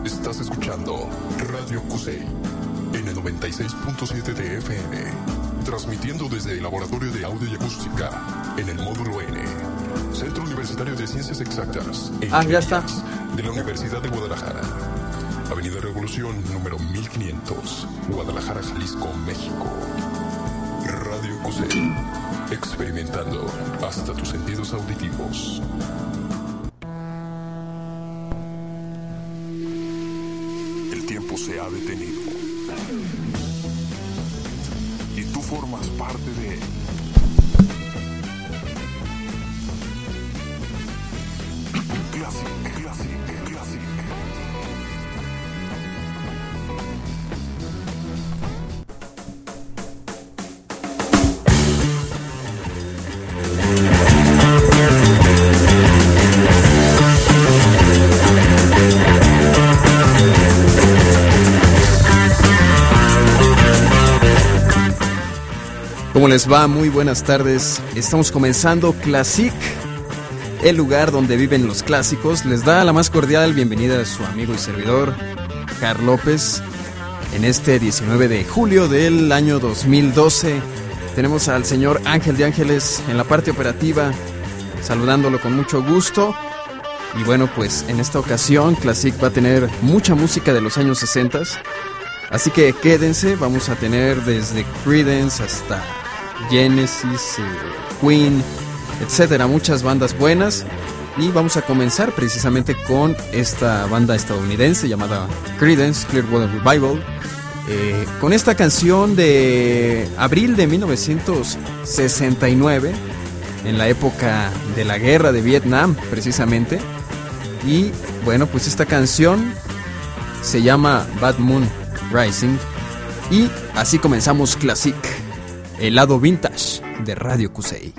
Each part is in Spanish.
Estás escuchando Radio Cusey en el 96.7 de FM, transmitiendo desde el Laboratorio de Audio y Acústica en el módulo N, Centro Universitario de Ciencias Exactas ya está. de la Universidad de Guadalajara, Avenida Revolución número 1500, Guadalajara, Jalisco, México. Radio Cusey, experimentando hasta tus sentidos auditivos. El tiempo se ha detenido y tú formas parte de él. Classic. ¿Cómo les va? Muy buenas tardes. Estamos comenzando Classic, el lugar donde viven los clásicos. Les da la más cordial bienvenida a su amigo y servidor, Jar López. En este 19 de julio del año 2012 tenemos al señor Ángel de Ángeles en la parte operativa, saludándolo con mucho gusto. Y bueno, pues en esta ocasión Classic va a tener mucha música de los años 60. Así que quédense, vamos a tener desde Creedence hasta Genesis, Queen, etcétera, muchas bandas buenas. Y vamos a comenzar precisamente con esta banda estadounidense llamada Creedence Clearwater Revival, con esta canción de abril de 1969, en la época de la guerra de Vietnam precisamente. Y bueno, pues esta canción se llama Bad Moon Rising. Y así comenzamos Classic, el lado vintage de Radio Cusey.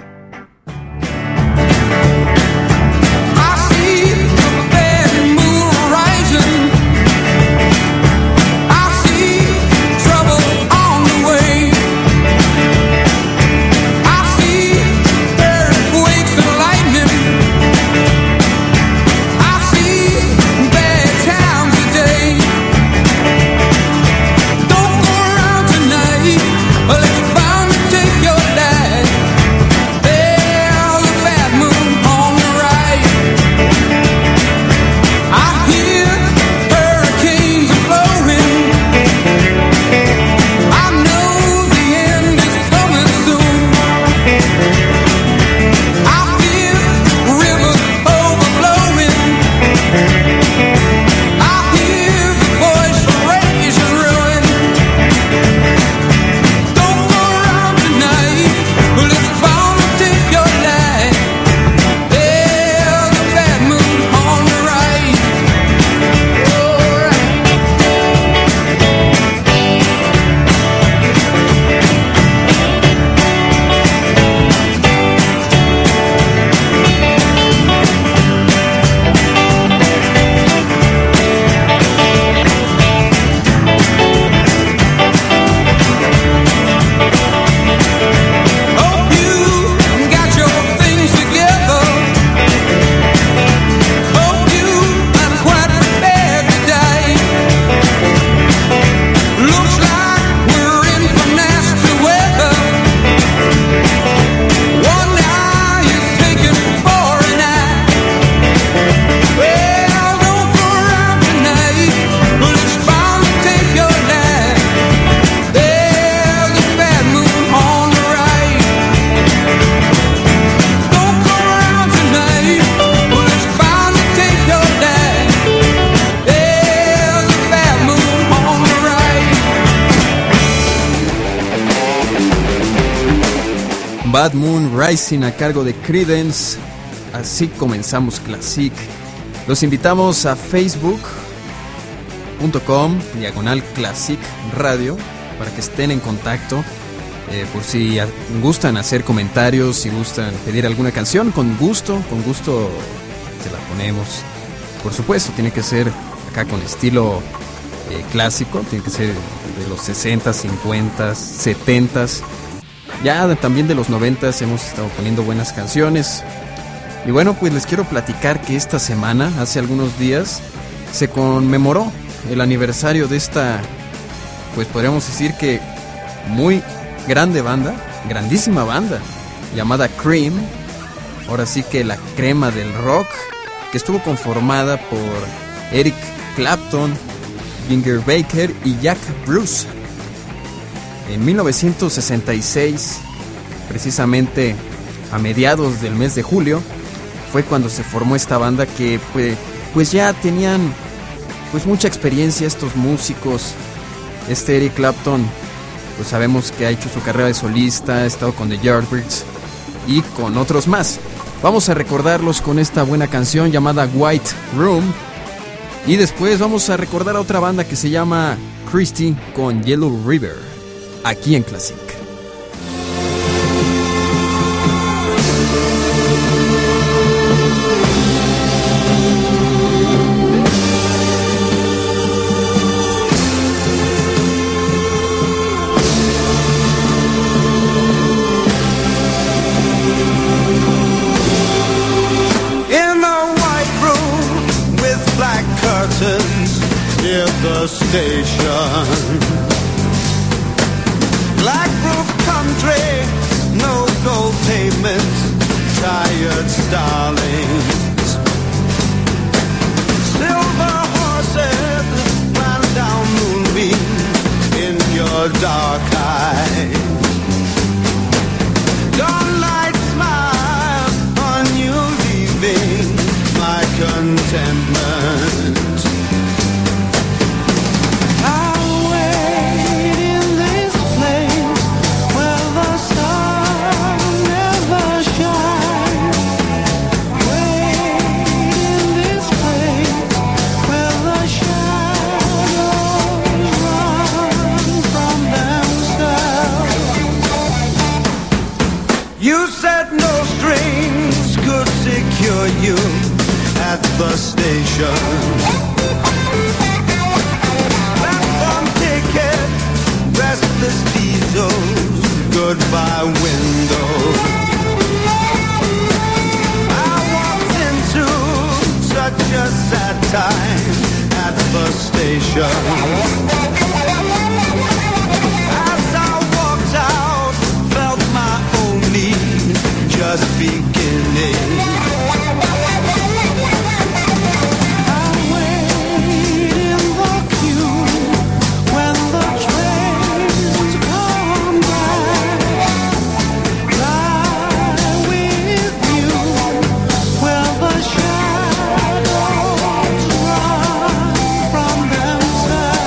Bad Moon Rising a cargo de Creedence. Así comenzamos Classic. Los invitamos a facebook.com/Classic Radio para que estén en contacto, por si gustan hacer comentarios, si gustan pedir alguna canción, con gusto se la ponemos. Por supuesto, tiene que ser acá con estilo clásico, tiene que ser de los 60, 50, 70. Ya también de los 90 hemos estado poniendo buenas canciones. Y bueno, pues les quiero platicar que esta semana, hace algunos días, se conmemoró el aniversario de esta, pues podríamos decir que muy grande banda, grandísima banda, llamada Cream, ahora sí que la crema del rock, que estuvo conformada por Eric Clapton, Ginger Baker y Jack Bruce. En 1966, precisamente a mediados del mes de julio, fue cuando se formó esta banda que pues ya tenían pues mucha experiencia estos músicos. Eric Clapton, pues sabemos que ha hecho su carrera de solista, ha estado con The Yardbirds y con otros más. Vamos a recordarlos con esta buena canción llamada White Room, y después vamos a recordar a otra banda que se llama Christie con Yellow River, aquí en Classic. Near the station, black roof country, no gold pavement, tired starlings, silver horses ran down moonbeams in your dark eyes. Dawnlight smile on you, leaving my contentment. You at the station, platform ticket, restless diesels, goodbye window. I walked into such a sad time at the station. As I walked out, felt my own need just beginning. Shadows run from themselves.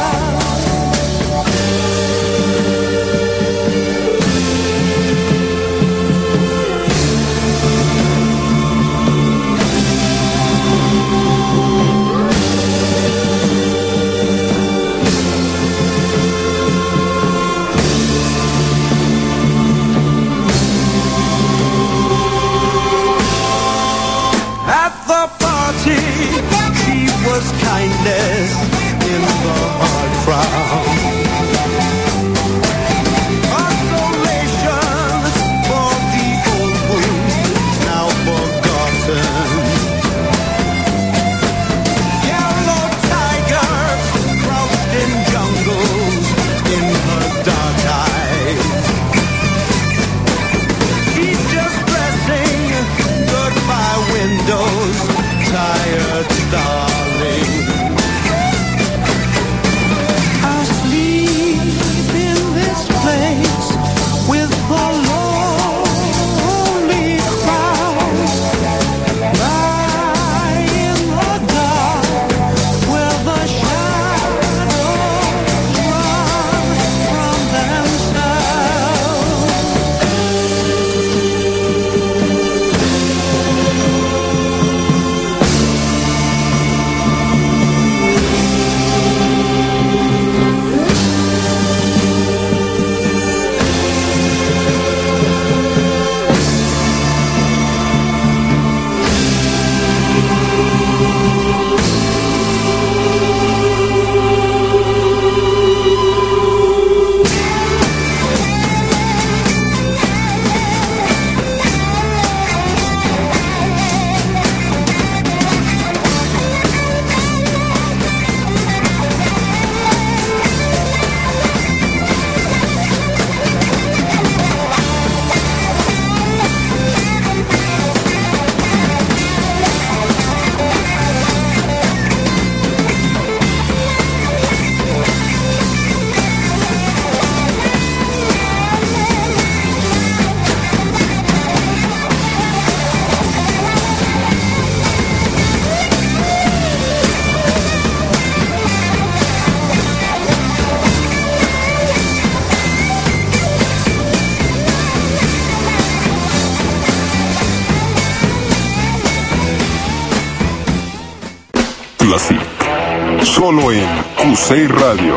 Classic. Solo en QC Radio.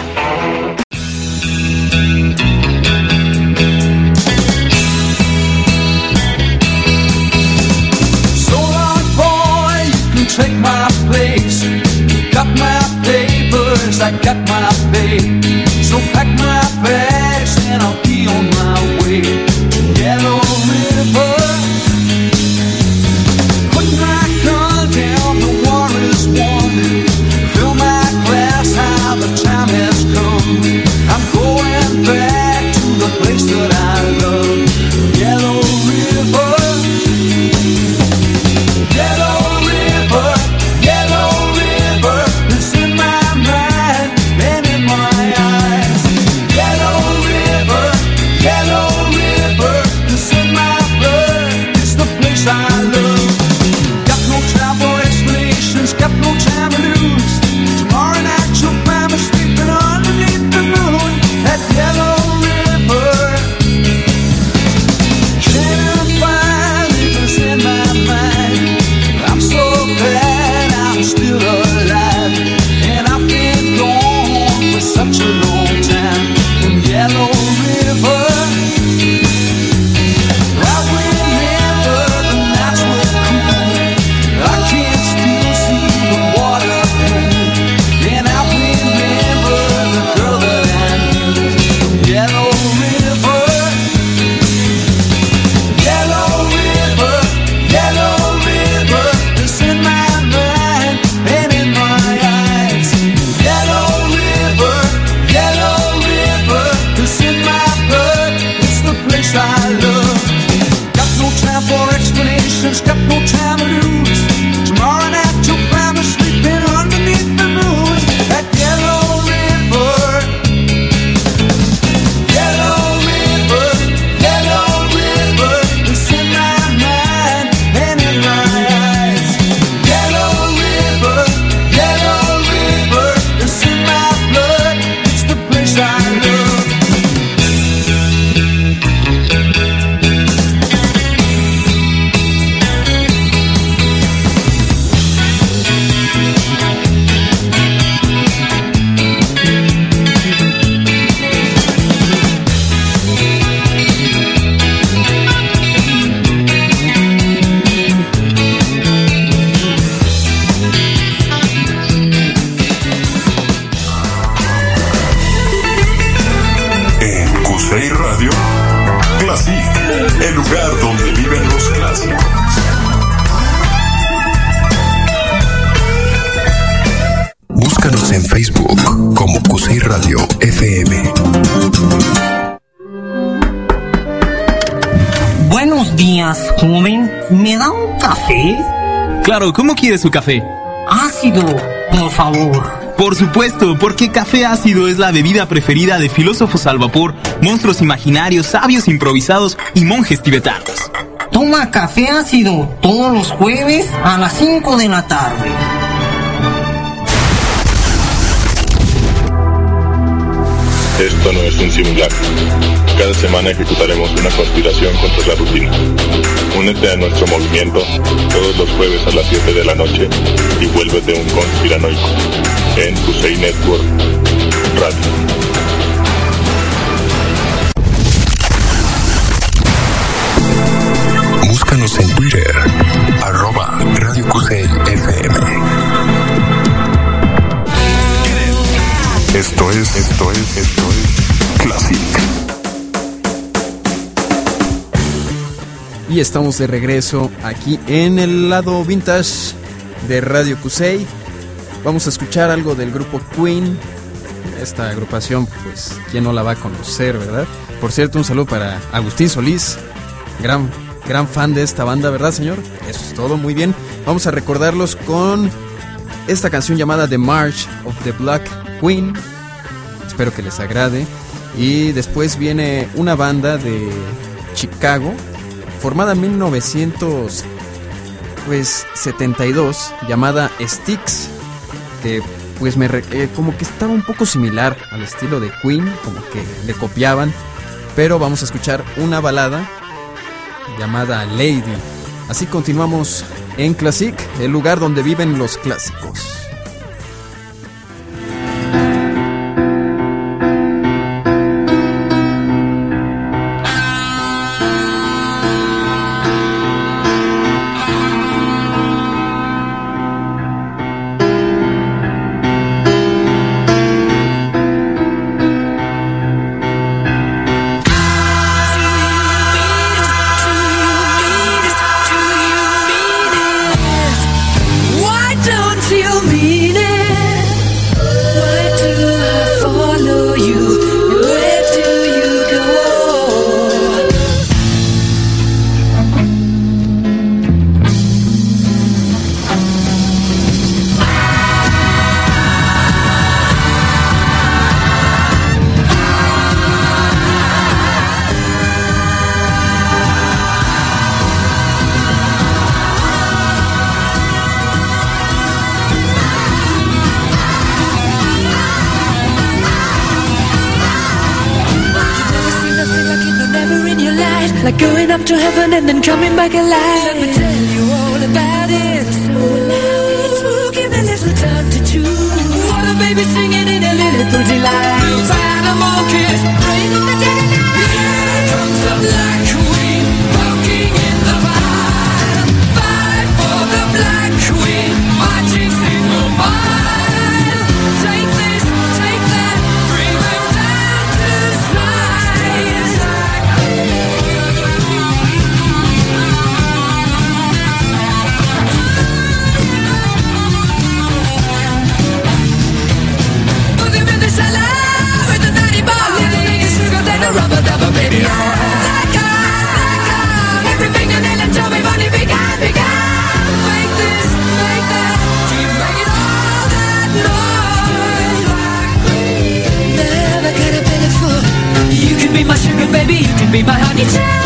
So long, boy, you can take my place. Got my papers, I got my pay. So pack my bags and I'll be on my way to Yellow River. Put my gun down, the war is won. Fill my glass, how the time has come. I'm going back to the place that I love, Yellow River. Yellow River, Yellow River, it's in my mind and in my eyes. Yellow River, Yellow River, it's in my blood, it's the place I love. Got no time for explanations, got no time to lose. Tomorrow night you'll find me sleeping underneath the moon at Yellow River. Can't find rivers in my mind. I'm so glad I'm still alive, and I've been gone for such a long time from Yellow River. I remember the nights were cool. I can still see the water blue, and I remember the girl that I knew from Yellow River. Yellow River, Yellow River, it's in my mind and in my eyes. Yellow River, Yellow River, it's in my blood, it's the place I love. Got no time for explanations, got no time to lose. Tomorrow night you'll find me sleeping underneath the moon at Yellow River. Yellow River, Yellow River, it's in my mind and in my eyes. Yellow River, Yellow River, it's in my blood, it's the place I love. En QC Radio, Classic, el lugar donde viven los clásicos. Búscanos en Facebook como QC Radio FM. Buenos días, joven. ¿Me da un café? Claro, ¿cómo quiere su café? Ácido, por favor. Por supuesto, porque café ácido es la bebida preferida de filósofos al vapor, monstruos imaginarios, sabios improvisados y monjes tibetanos. Toma café ácido todos los jueves a las 5 de la tarde. Esto no es un simulacro. Cada semana ejecutaremos una conspiración contra la rutina. Únete a nuestro movimiento todos los jueves a las 7 de la noche y vuélvete un conspiranoico en QC Network Radio. Búscanos en Twitter, @Radio QC FM. Esto es Classic. Y estamos de regreso aquí en el lado vintage de Radio QC. Vamos a escuchar algo del grupo Queen. Esta agrupación, pues, ¿quién no la va a conocer, verdad? Por cierto, un saludo para Agustín Solís, gran fan de esta banda, ¿verdad, señor? Eso es todo, muy bien. Vamos a recordarlos con esta canción llamada The March of the Black Queen. Espero que les agrade. Y después viene una banda de Chicago, formada en 1972, llamada Styx, que pues como que estaba un poco similar al estilo de Queen, como que le copiaban. Pero vamos a escuchar una balada llamada Lady. Así continuamos en Classic, el lugar donde viven los clásicos. like going up to heaven and then coming back alive. Let me tell you all about it. So loud, give me a little time to choose. What a baby singing in a little pretty line. Those animal kids, praying in the dead of night. Here comes the Black Queen, poking in the fire. Fight for the Black Queen, marching single file. Take this, take that, bring them down to size. Put them in the cellar with the 90 bar. Little nigga sugar than a rubber dubber, baby. Black on, every fingernail and toe, money big eye, big eye. Make this, make that, keep making all that noise. Never get a belly full. You can be my sugar baby, you can be my honey child.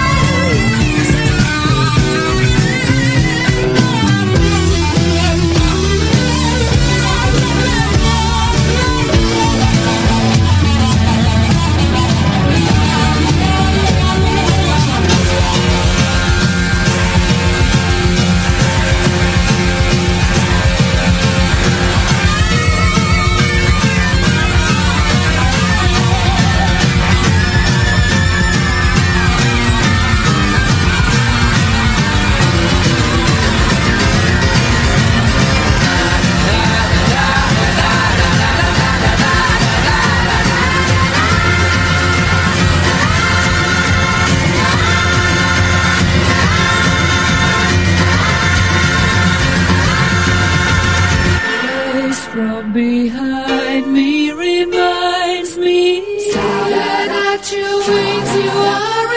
From behind me reminds me that at your wings you are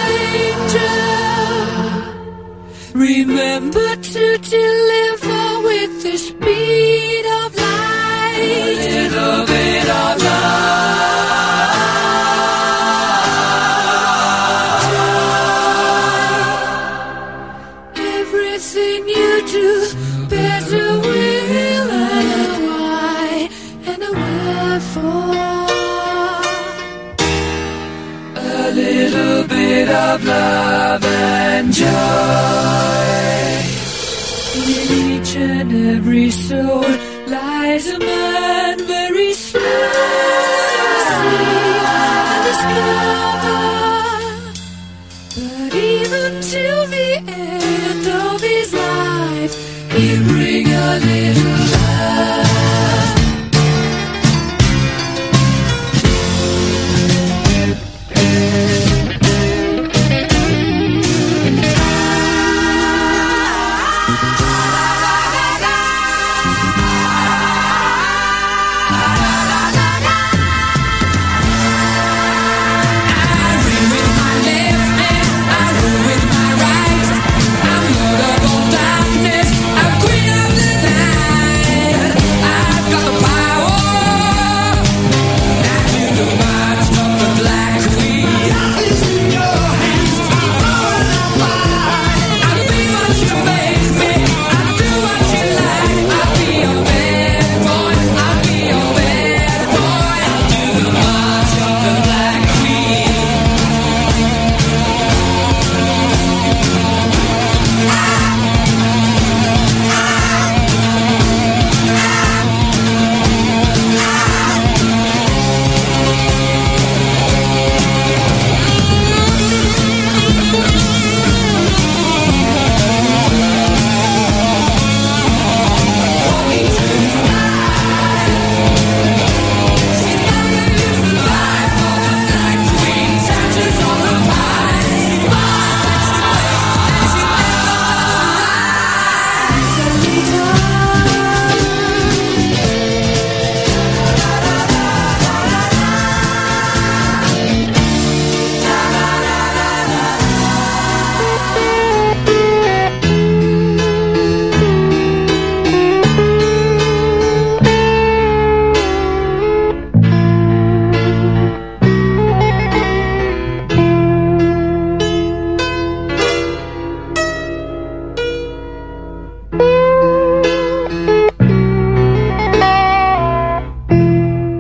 an angel. Remember to deliver with the speed of light. A little bit of love. Everything you do bears a will and a why and a wherefore. A little bit of love and joy. In each and every soul lies a man very slow to see and discover. But even till the end of his life, he bring a little love.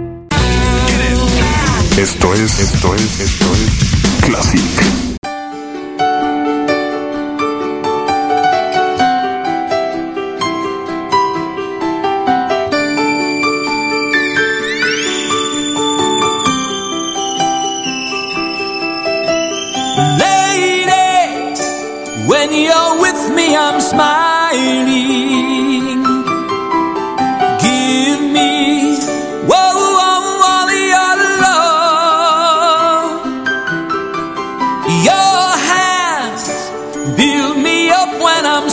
Esto es Classic. lonely. Give me, all your love. Your hands build me up when I'm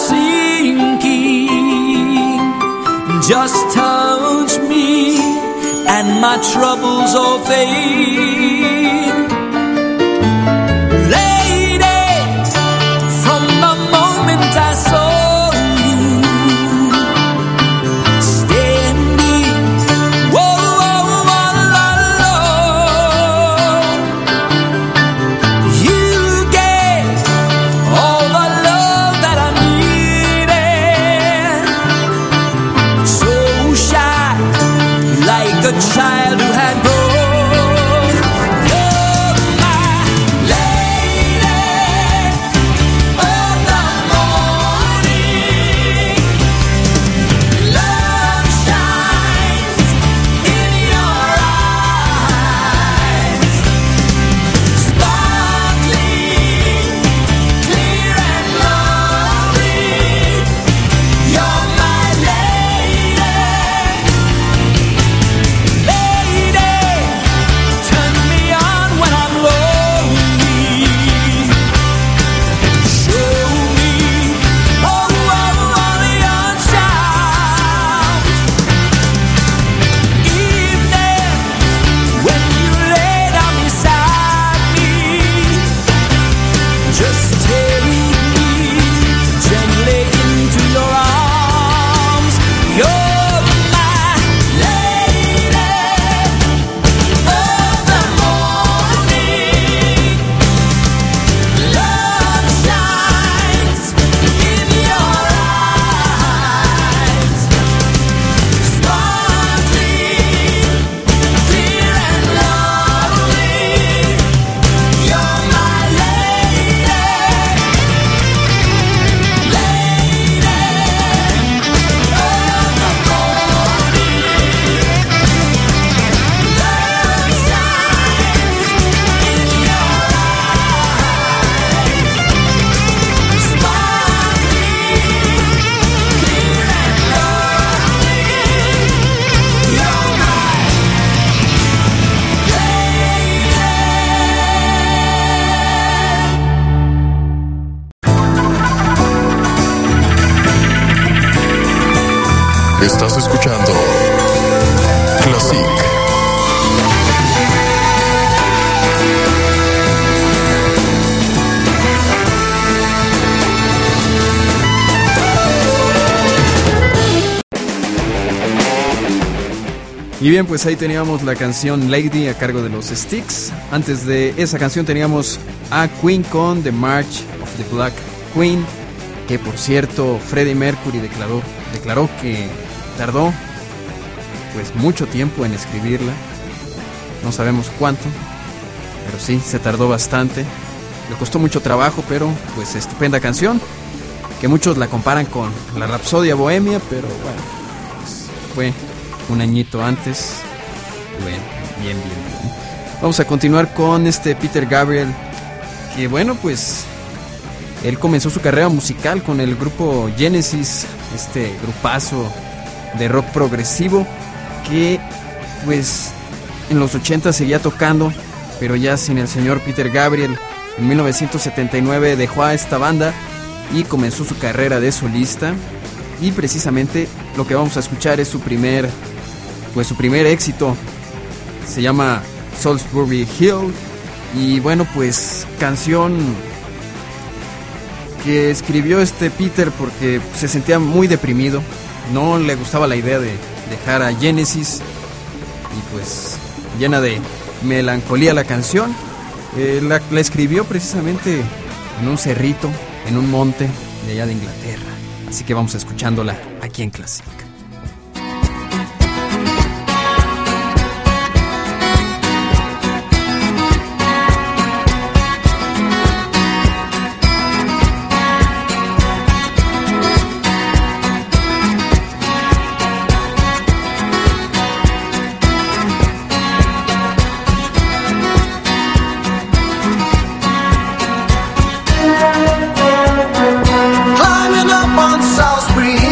sinking. Just touch me and my troubles all fade. Lady, from the moment I saw you standing, all alone, you gave all the love that I needed. So shy, like a child who had grown. You're my lady of the morning. Love shines in your eyes, sparkling, clear and lovely. You're my lady. Lady, turn me on when I'm lonely. Show me all your charms. Evening, when you lay down beside me, just take me gently into your arms. You're my lady of the morning. Love shines in your eyes, sparkling, clear and lovely. You're my lady, lady of the Estás escuchando Classic. Y bien, pues ahí teníamos la canción Lady a cargo de los Styx. Antes de esa canción teníamos a Queen con The March of the Black Queen, que por cierto Freddie Mercury declaró que tardó pues mucho tiempo en escribirla. No sabemos cuánto, pero sí, se tardó bastante. Le costó mucho trabajo, pero pues estupenda canción, que muchos la comparan con la Rapsodia Bohemia, pero bueno, pues, fue un añito antes. Bueno, bien. Vamos a continuar con Peter Gabriel, que bueno, pues él comenzó su carrera musical con el grupo Genesis, grupazo de rock progresivo que pues en los 80 seguía tocando, pero ya sin el señor Peter Gabriel. En 1979 dejó a esta banda y comenzó su carrera de solista, y precisamente lo que vamos a escuchar es su primer éxito. Se llama Salisbury Hill, y bueno, pues canción que escribió Peter porque se sentía muy deprimido, no le gustaba la idea de dejar a Genesis, y pues llena de melancolía la canción. La escribió precisamente en un cerrito, en un monte de allá de Inglaterra, así que vamos escuchándola aquí en Classic. Climbing up on Salisbury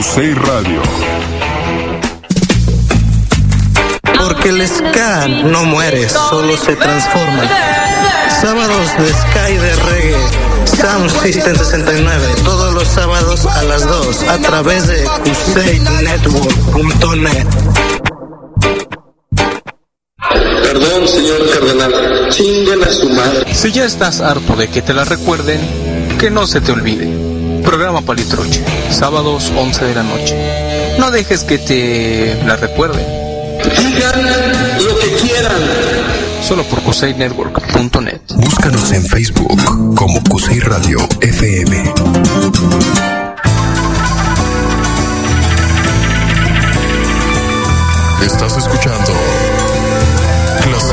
Cusey Radio. Porque el ska no muere, solo se transforma. Sábados de ska y de reggae. Sound System 69, todos los sábados a las 2 a través de CuseyNetwork.net. Perdón, señor cardenal, chinguen a su madre. Si ya estás harto de que te la recuerden, que no se te olvide. Programa Palitroche, sábados 11 de la noche. No dejes que te la recuerden. Digan lo que quieran. Solo por CuseyNetwork.net. Búscanos en Facebook como Cusey Radio FM. Estás escuchando Classic.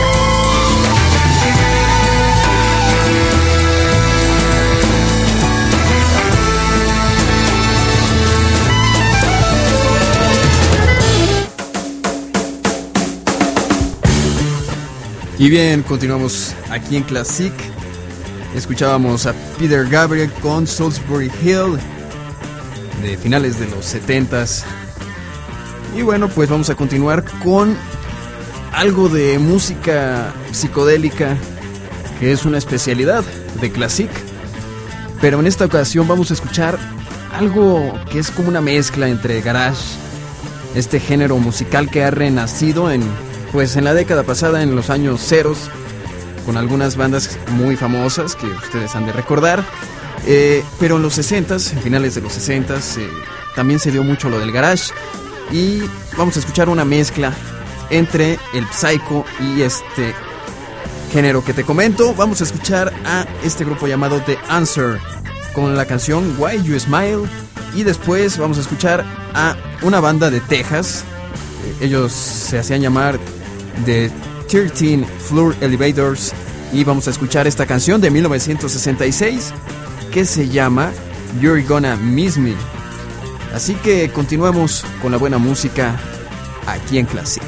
Y bien, continuamos aquí en Classic. Escuchábamos a Peter Gabriel con Salisbury Hill de finales de los 70s. Y bueno, pues vamos a continuar con algo de música psicodélica, que es una especialidad de Classic. Pero en esta ocasión vamos a escuchar algo que es como una mezcla entre garage, este género musical que ha renacido en la década pasada, en los años ceros, con algunas bandas muy famosas que ustedes han de recordar. Pero en los 60s, en finales de los 60s, también se dio mucho lo del garage. Y vamos a escuchar una mezcla entre el psycho y este género que te comento. Vamos a escuchar a este grupo llamado The Answer con la canción Why You Smile. Y después vamos a escuchar a una banda de Texas. Ellos se hacían llamar The 13 Floor Elevators. Y vamos a escuchar esta canción de 1966 que se llama You're Gonna Miss Me. Así que continuamos con la buena música aquí en Classic.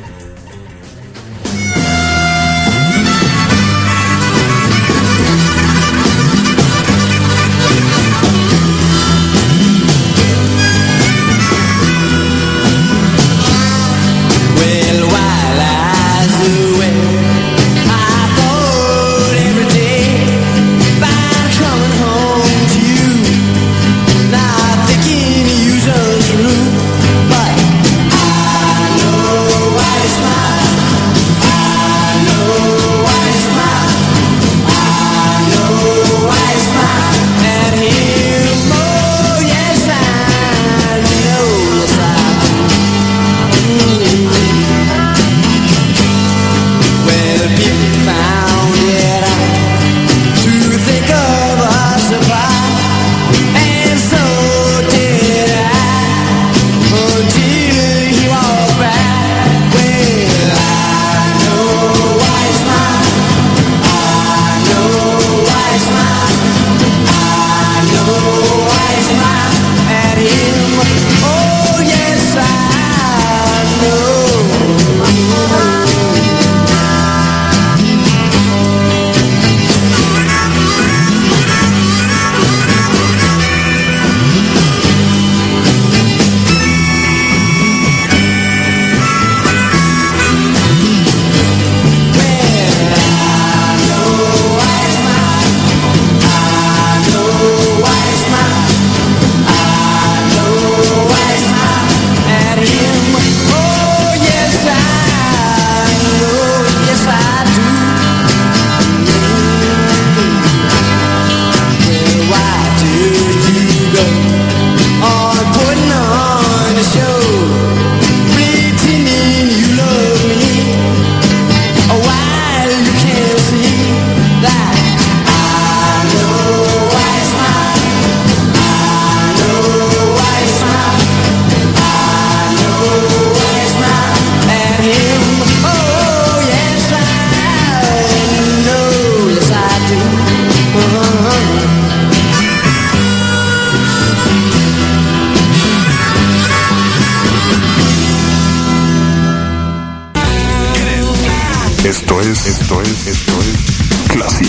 Esto es Classic.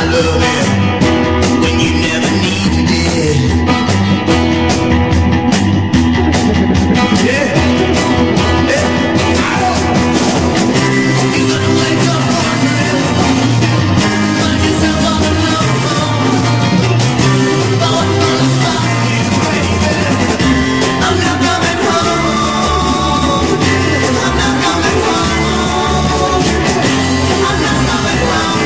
little bit when you never needed it. Yeah. You gotta wake up, find yourself on the low. Thought was fine, baby. I'm not coming home. I'm not coming home. I'm not coming home.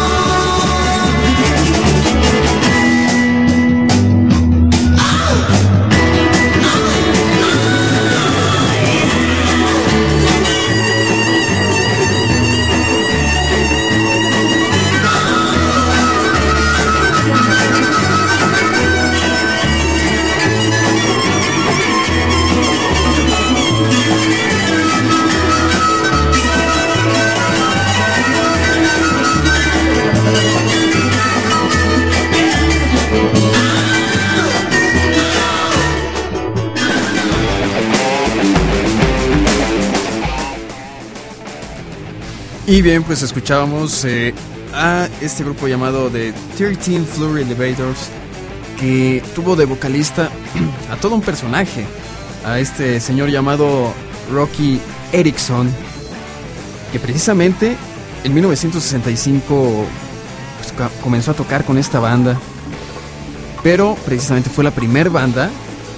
Y bien, pues escuchábamos a este grupo llamado The 13 Floor Elevators, que tuvo de vocalista a todo un personaje, a este señor llamado Roky Erickson, que precisamente en 1965 pues, comenzó a tocar con esta banda, pero precisamente fue la primer banda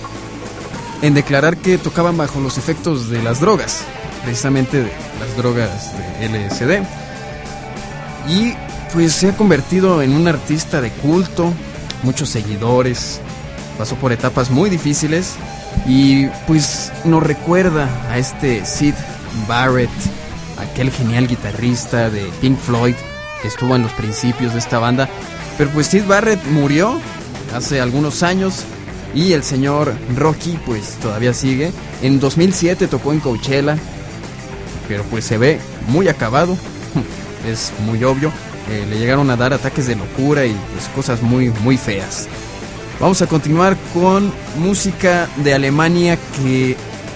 en declarar que tocaban bajo los efectos de las drogas, precisamente de las drogas de LSD, y pues se ha convertido en un artista de culto, muchos seguidores, pasó por etapas muy difíciles y pues nos recuerda a este Syd Barrett, aquel genial guitarrista de Pink Floyd que estuvo en los principios de esta banda, pero pues Syd Barrett murió hace algunos años y el señor Roky pues todavía sigue. En 2007 tocó en Coachella, pero pues se ve muy acabado, es muy obvio. Le llegaron a dar ataques de locura y pues cosas muy muy feas. Vamos a continuar con música de Alemania que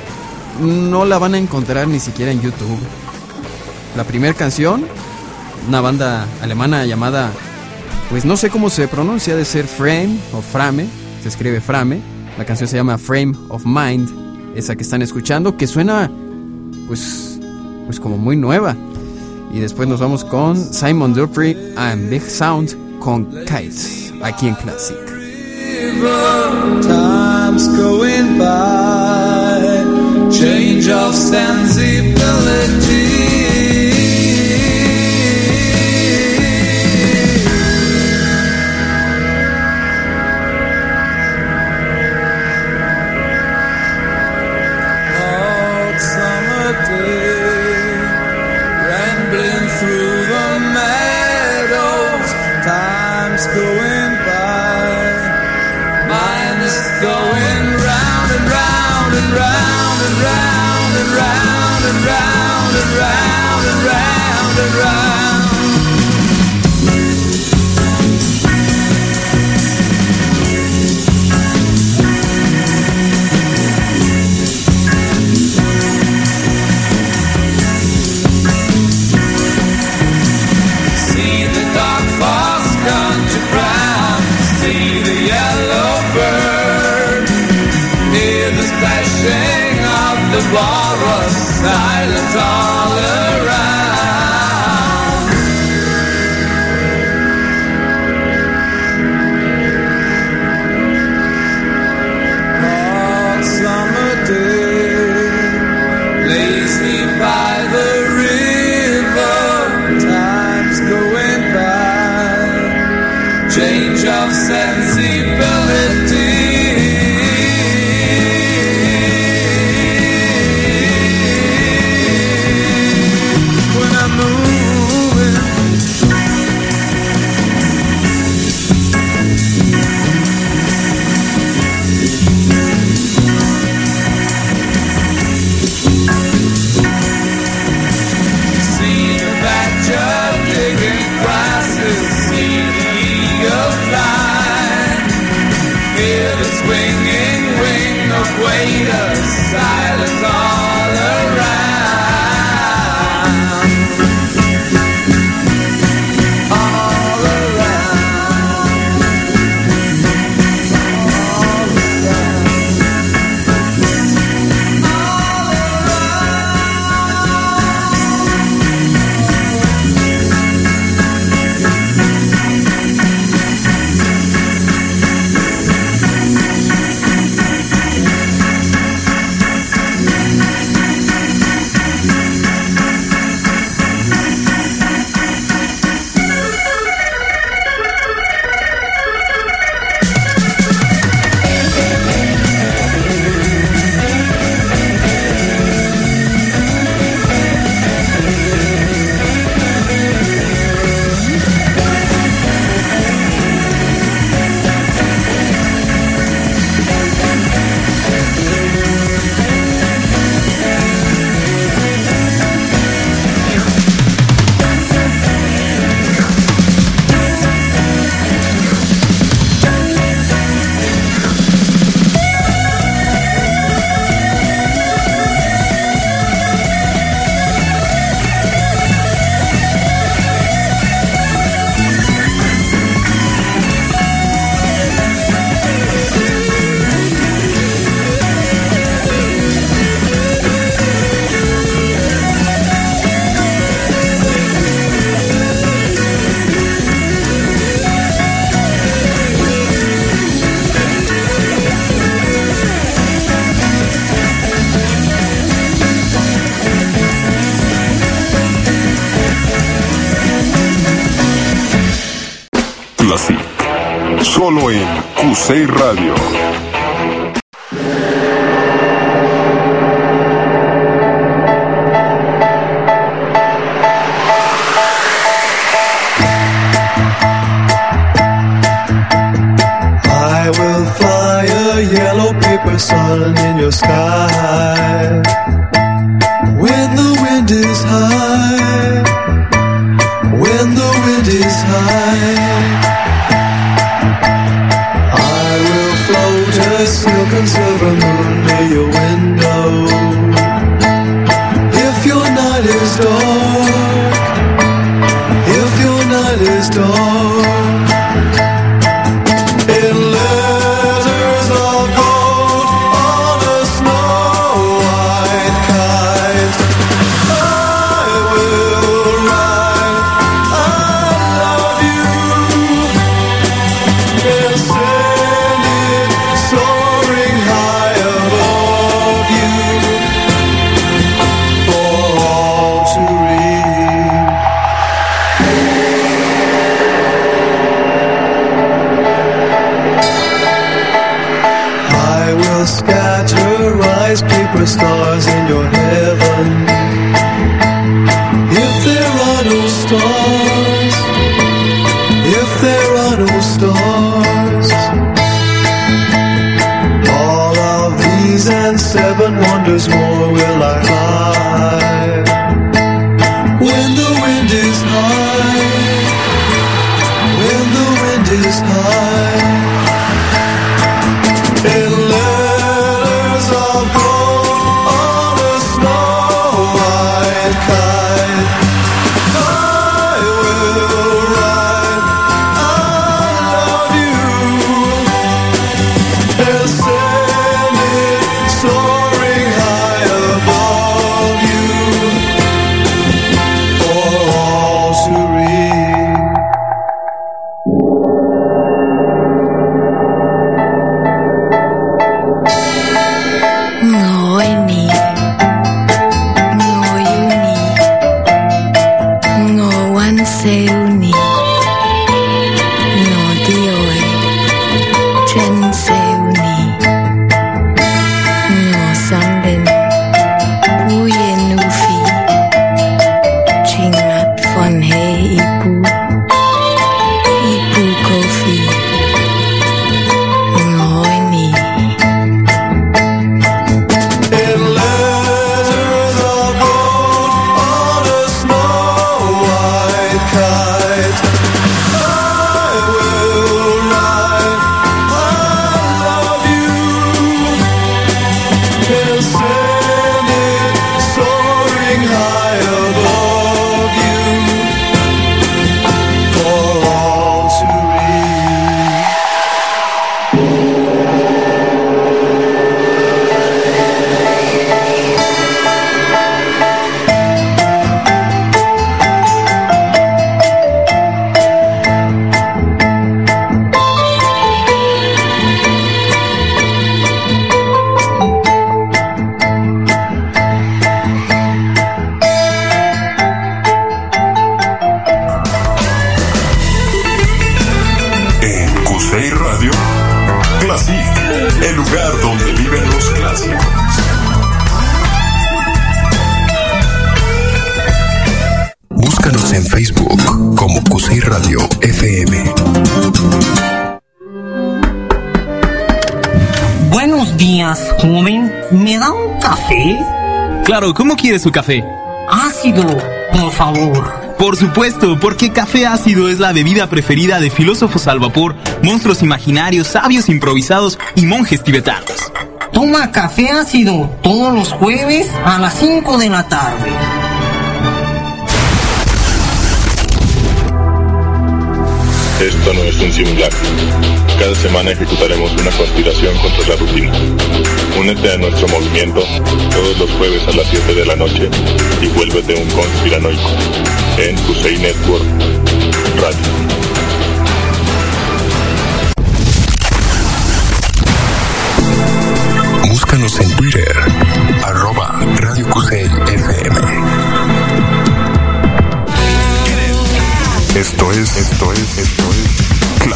no la van a encontrar ni siquiera en YouTube. La primera canción, una banda alemana llamada, pues no sé cómo se pronuncia, de ser Frame o Frame, se escribe Frame. La canción se llama Frame of Mind, esa que están escuchando, que suena pues como muy nueva. Y después nos vamos con Simon Dupree and Big Sound con Kites, aquí en Classic. Time's going by, change of sensibility. Hot summer day, rambling through the meadows, time's going by. Mine is going round and round and round and round and round and round and round and round and round. See the dark fox come to brown, see the yellow bird, hear the splashing of the walrus, silent all around. Hot summer day, lazy by the river, time's going by, change of sensibility. When I'm moving, see the badger digging grasses, see the eagle fly, Classic. Solo en Q6 Radio. I will fly a yellow paper sun in your sky. When the wind is high, when the wind is high, I will float a silken silver moon near your window. If your night is dark, if your night is dark, in letters of gold on a snow white kite, I will write I love you and send it soaring high above you for all to read. I will scatter rice paper stars in your heaven. If there are no stars, if there are no stars, all of these and 7 wonders more will I fly. When the wind is high, when the wind is high, in letters of gold on a snow white kite, I will write I love you and send it soaring high above you for all to read. Ngồi uni, ngồi one seuni, ngồi dioi, chen seuni, ngồi sanden, uye nufi, chingat von he ipu kofi, ngồi ni. In letters of gold on a snow white kite, I will write I love you and send it soaring high above you for all to read. En Q6 Radio. Classic. El lugar donde viven los clásicos. Búscanos en Facebook como Q6 Radio FM. Buenos días, joven. ¿Me da un café? Claro, ¿cómo quiere su café? Ácido, por favor. Por supuesto, porque café ácido es la bebida preferida de filósofos al vapor, monstruos imaginarios, sabios improvisados y monjes tibetanos. Toma café ácido todos los jueves a las 5 de la tarde. Esto no es un simulacro. Cada semana ejecutaremos una conspiración contra la rutina. Únete a nuestro movimiento todos los jueves a las 7 de la noche y vuélvete un conspiranoico en Q6 Network Radio. Búscanos en Twitter, @Radio Q6 FM. Esto es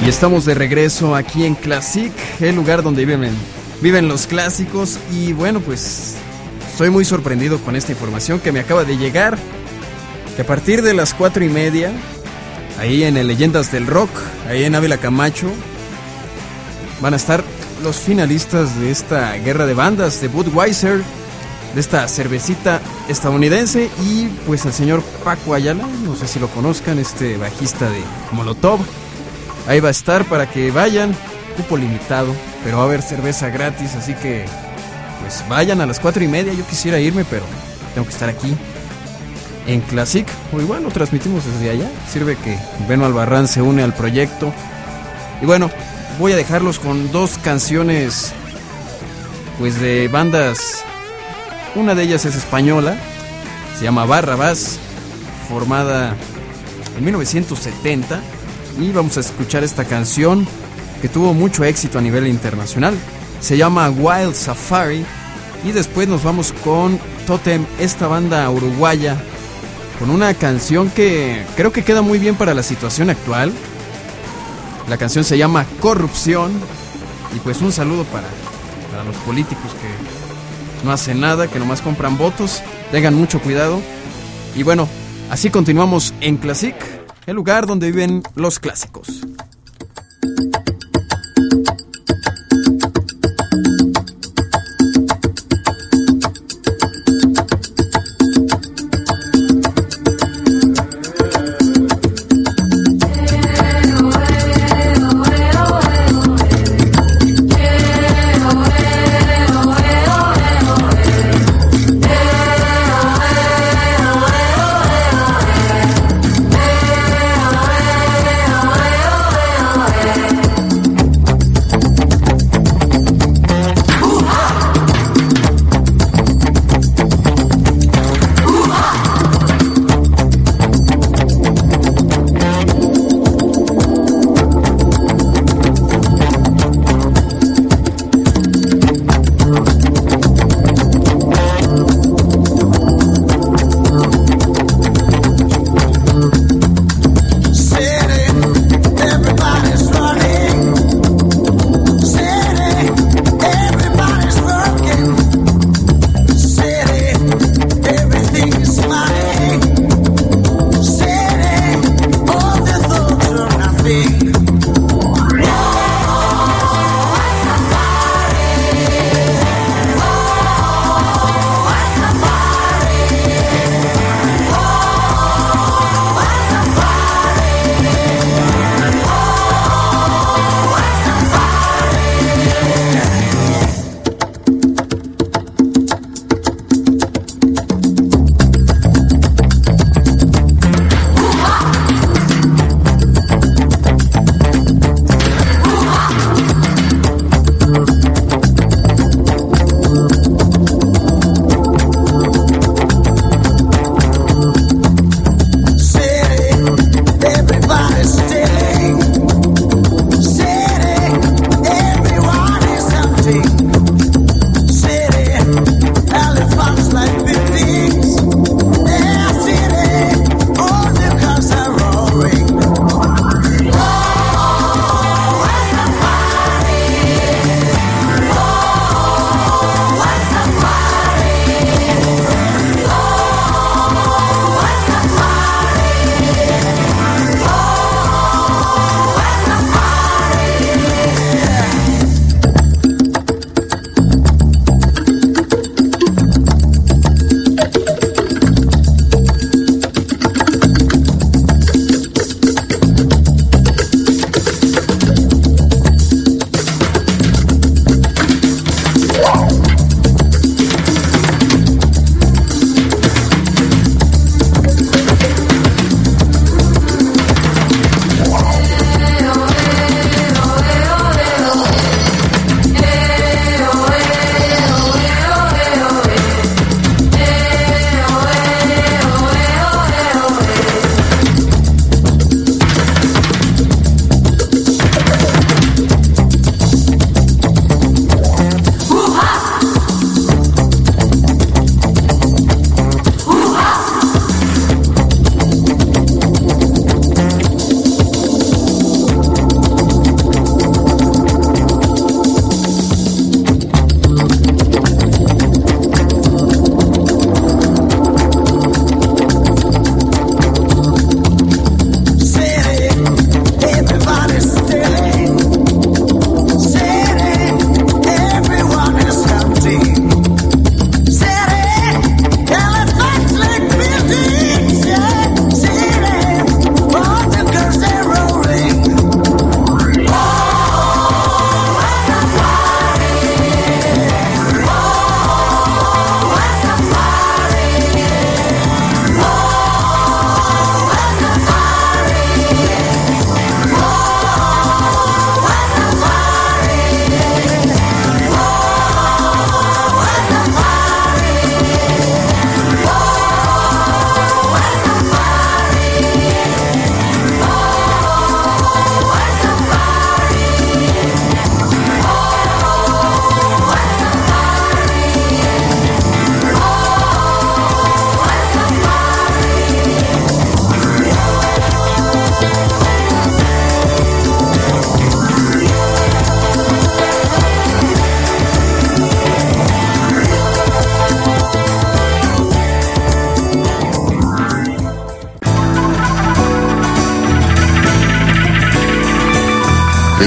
Y estamos de regreso aquí en Classic, el lugar donde viven los clásicos. Y bueno, pues estoy muy sorprendido con esta información que me acaba de llegar, que a partir de las 4:30, ahí en el Leyendas del Rock, ahí en Ávila Camacho, van a estar los finalistas de esta guerra de bandas de Budweiser, de esta cervecita estadounidense. Y pues el señor Paco Ayala, no sé si lo conozcan, este bajista de Molotov, ahí va a estar para que vayan, cupo limitado, pero va a haber cerveza gratis, así que pues vayan a las 4:30. Yo quisiera irme, pero tengo que estar aquí en Classic, o igual lo transmitimos desde allá. Sirve que Beno Albarrán se une al proyecto. Y bueno, voy a dejarlos con dos canciones pues de bandas. Una de ellas es española, se llama Barrabás, formada en 1970, y vamos a escuchar esta canción que tuvo mucho éxito a nivel internacional. Se llama Wild Safari. Y después nos vamos con Totem, esta banda uruguaya, con una canción que creo que queda muy bien para la situación actual. La canción se llama Corrupción. Y pues un saludo para los políticos que no hacen nada, que nomás compran votos. Tengan mucho cuidado. Y bueno, así continuamos en Classic, el lugar donde viven los clásicos. Oh,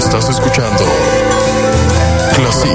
Estás escuchando Classic.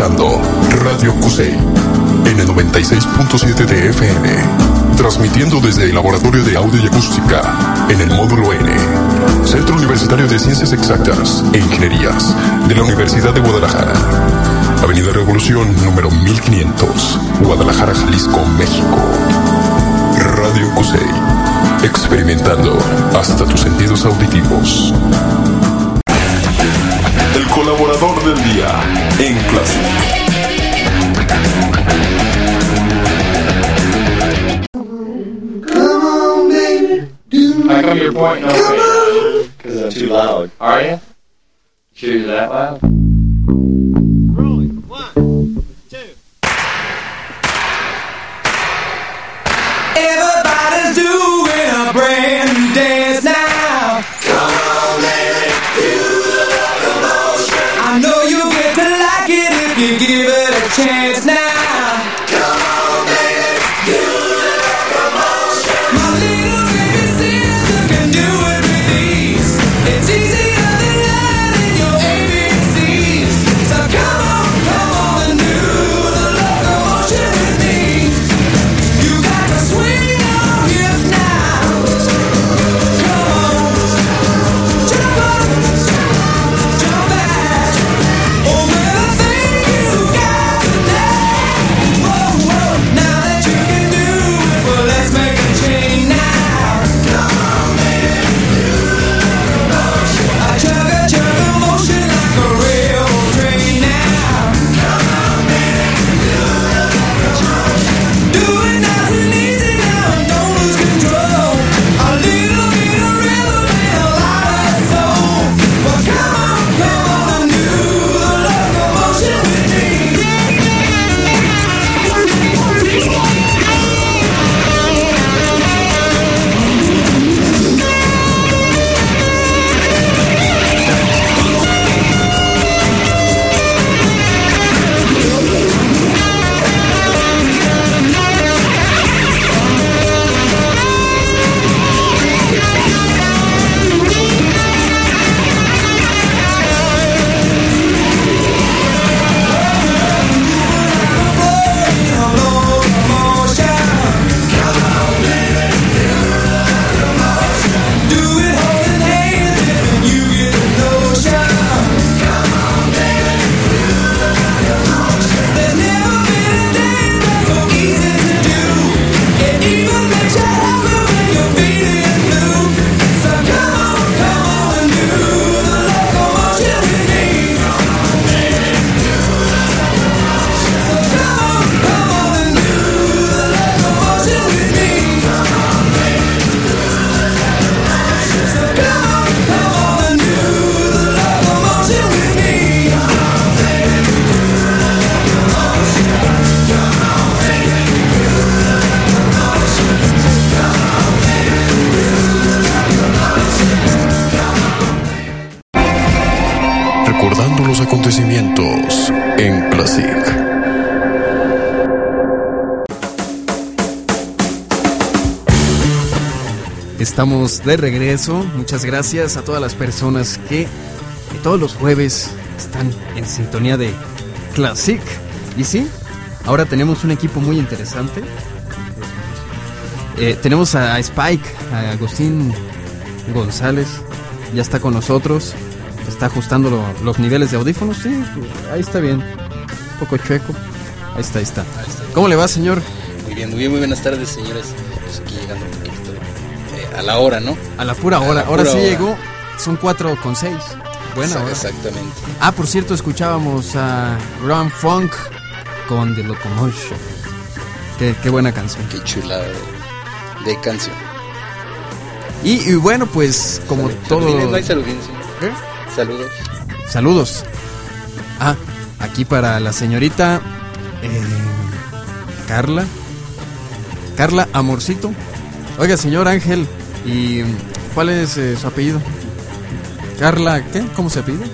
escuchando Radio Cusey en el 96.7 de FM, transmitiendo desde el Laboratorio de Audio y Acústica en el módulo N, Centro Universitario de Ciencias Exactas e Ingenierías de la Universidad de Guadalajara. Avenida Revolución número 1500, Guadalajara, Jalisco, México. Radio Cusey, experimentando hasta tus sentidos auditivos. El colaborador del día en Classic. How come you're pointing okay? Because I'm too loud. Are you? Sure you're that loud? Rolling. 1, 2. Everybody's doing a brand new dance now. Come on, baby, do the locomotion. I know you'll get to like it if you give it a chance now. Come on, baby, do the locomotion. My little baby sister can do it with ease. It's easier than learning your ABCs. So come on and do the locomotion with me. You got to swing your hips now. Come on, jump up, jump back. Oh, everything you got tonight. Whoa, whoa, now that you can do it, well, let's make a change now. Come on, baby, do the locomotion. I chug a motion like a railroad train now. Come on, baby, do the locomotion. Do it nice and easy now, don't lose control. A little bit of rhythm and a lot of soul. Well, come on and do the locomotion with me. Recordando los acontecimientos en Classic. Estamos de regreso. Muchas gracias a todas las personas que todos los jueves están en sintonía de Classic. Y sí, ahora tenemos un equipo muy interesante. Tenemos a Spike, a Agustín González, ya está con nosotros. Está ajustando los niveles de audífonos. Sí, ahí está bien. Un poco chueco. Ahí está. ¿Cómo le va, señor? Muy bien, muy buenas tardes, señores. Pues aquí llegando un poquito a la hora, ¿no? A la pura hora. Ahora sí llegó. Son 4:06. Buena hora. Exactamente. Ah, por cierto, escuchábamos a Ron Funk con The Locomotion. Qué buena canción. Qué chulada de canción. Y bueno, pues como todo... No hay saludines. ¿Qué? Saludos. Ah, aquí para la señorita Carla Amorcito. Oiga, señor Ángel, ¿y cuál es su apellido? Carla, ¿qué? ¿Cómo se apellida?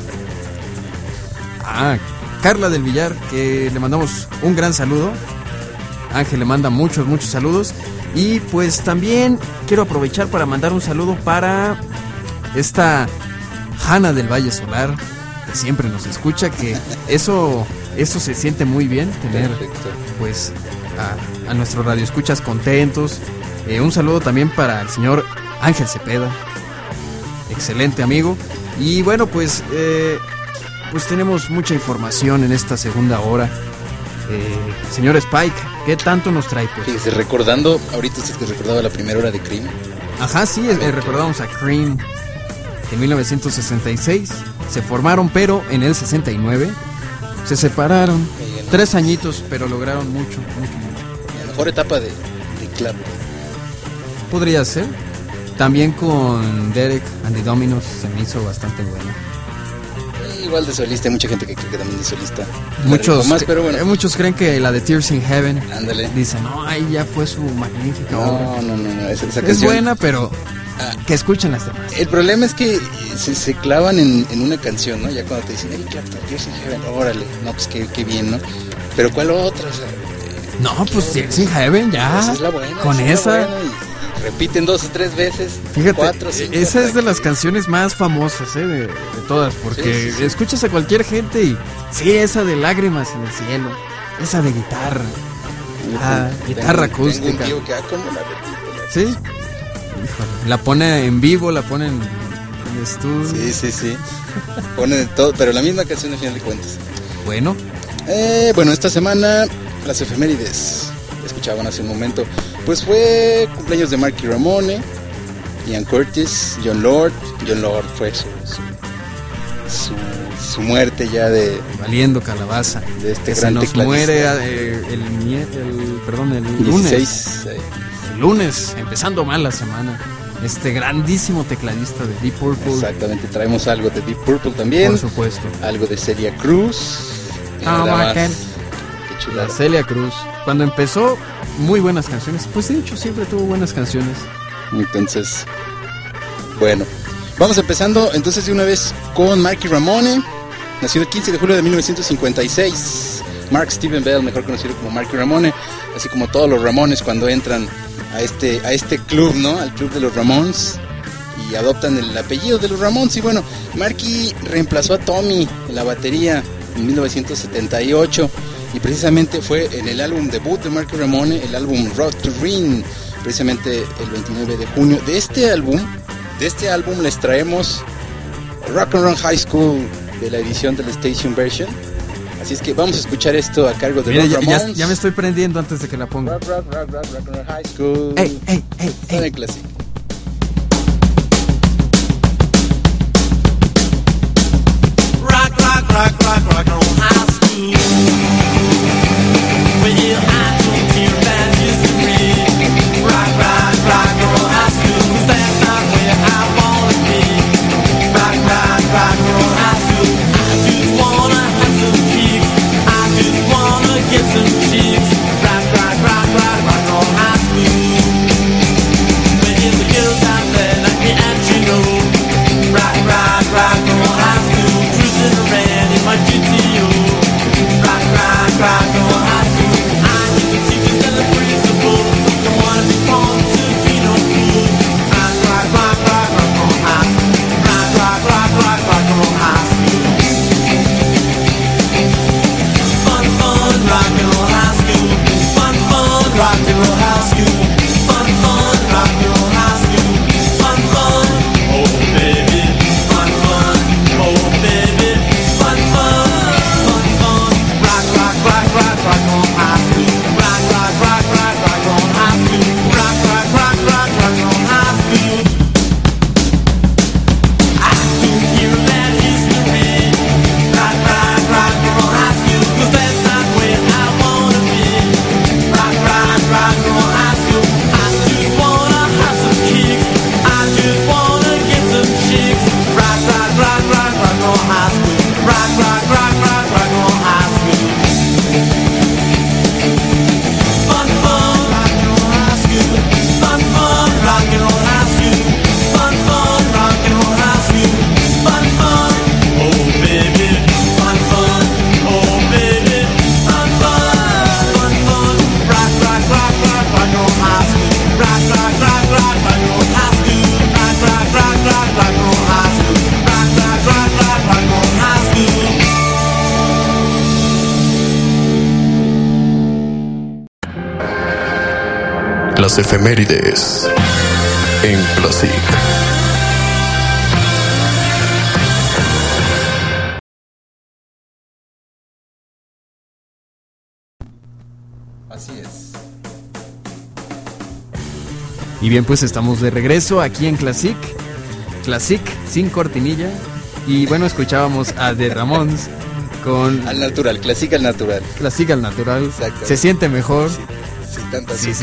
Ah, Carla del Villar, que le mandamos un gran saludo. Ángel le manda muchos saludos. Y pues también quiero aprovechar para mandar un saludo para esta Hanna del Valle Solar, que siempre nos escucha, que eso eso se siente muy bien, tener pues a nuestros radioescuchas contentos. Un saludo también para el señor Ángel Cepeda, excelente amigo. Y bueno, pues tenemos mucha información en esta segunda hora. Señor Spike, ¿qué tanto nos trae? Pues? Fíjese, recordando, ahorita usted que recordaba la primera hora de Cream. Ajá, sí, recordamos a Cream. En 1966 se formaron, pero en el 69 se separaron. 3 añitos, pero lograron mucho. La mejor etapa de club. Podría ser. También con Derek and the Dominos se me hizo bastante buena. Igual de solista, hay mucha gente que cree que también de solista. Muchos creen que la de Tears in Heaven. Ándale. Dicen, no, ahí ya fue su magnífica obra. No. Esa es canción buena, pero que escuchen las demás. El problema es que se clavan en una canción, ¿no? Ya cuando te dicen, hey, Clapton, Tears in Heaven, órale, no, pues qué bien, ¿no? Pero ¿cuál otra? O sea, no, pues Tears in Heaven, ya. Esa es la buena. Con esa. Repiten 2 o 3 veces. Fíjate, 4, 5, esa es de las canciones más famosas de todas, porque sí. Escuchas a cualquier gente y sí, esa de Lágrimas en el cielo, esa de guitarra, guitarra acústica. Tengo un tío que ¿cómo la repite? Sí, híjole, la pone en vivo, la pone en estudio. Sí. Pone de todo, pero la misma canción al final de cuentas. Bueno, esta semana las efemérides. Escuchaban hace un momento, pues fue cumpleaños de Marky Ramone, Ian Curtis, John Lord fue su muerte ya de valiendo calabaza, de este que gran se nos tecladista. Muere el lunes 16, el lunes, empezando mal la semana, este grandísimo tecladista de Deep Purple. Exactamente, traemos algo de Deep Purple también, por supuesto, algo de Celia Cruz. La Celia Cruz, cuando empezó, muy buenas canciones. Pues de hecho siempre tuvo buenas canciones. Entonces, bueno, vamos empezando entonces de una vez con Marky Ramone. Nacido el 15 de julio de 1956. Mark Steven Bell, mejor conocido como Marky Ramone, así como todos los Ramones cuando entran a este club, ¿no? Al club de los Ramones, y adoptan el apellido de los Ramones. Y bueno, Marky reemplazó a Tommy en la batería en 1978. Y precisamente fue en el álbum debut de Marky Ramone, el álbum Road to Ring, precisamente el 29 de junio. De este álbum les traemos Rock and Roll High School, de la edición de la Station Version. Así es que vamos a escuchar esto a cargo de los Ramones. Ya me estoy prendiendo antes de que la ponga. Rock and Roll High School. Hey. Clásico. Rock and roll high school. Well, I don't care about history. Rock and roll high school. 'Cause that's not where I wanna be. Rock and roll high school. I just wanna have some kicks. I just wanna get some chicks. Rock and roll high school. Well, if the girls out there like me and you know. Rock and roll high school. Cruising around in my GTO. Rock and roll high school. I need the teachers and the principal. Don't wanna be born to be no fool. Rock and roll high school. Rock and roll high school. Fun, rock and roll high school. Fun, rock and roll high school. Fun, rock and roll high school. Fun, oh baby. Fun, oh baby. Fun, rock on high school. Rock on high school. Rock on high school. I don't hear that history. Rock on high school. 'Cause that's not where I wanna be. Rock on high school. I just wanna have some kicks. I just wanna get some chicks. Rock on high school. Rock on high school. Fun, rock and roll high school. Fun, rock and roll high school. Fun, rock and roll high school. Fun, oh baby. Fun, oh baby. Fun, rock and roll high school. Rock and roll high school. Rock and roll high school. Rock and roll high school. Las efemérides en Classic. Así es. Y bien, pues estamos de regreso aquí en Classic sin cortinilla. Y bueno, escuchábamos a The Ramones con Al natural, Classic al natural. Classic al natural. Exacto. Se siente mejor. Sin tanta Sí.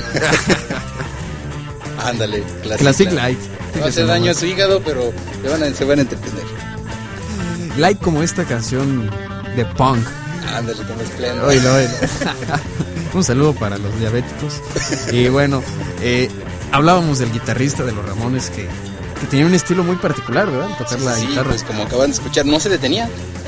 Ándale, Classic Light. No hace daño a su hígado, pero se van a entretener. Light como esta canción de punk. Ándale, como esplendor. Oílo. Un saludo para los diabéticos. Y bueno, hablábamos del guitarrista de los Ramones que tenía un estilo muy particular, ¿verdad? Tocar la guitarra. Pues como acaban de escuchar, no se detenía.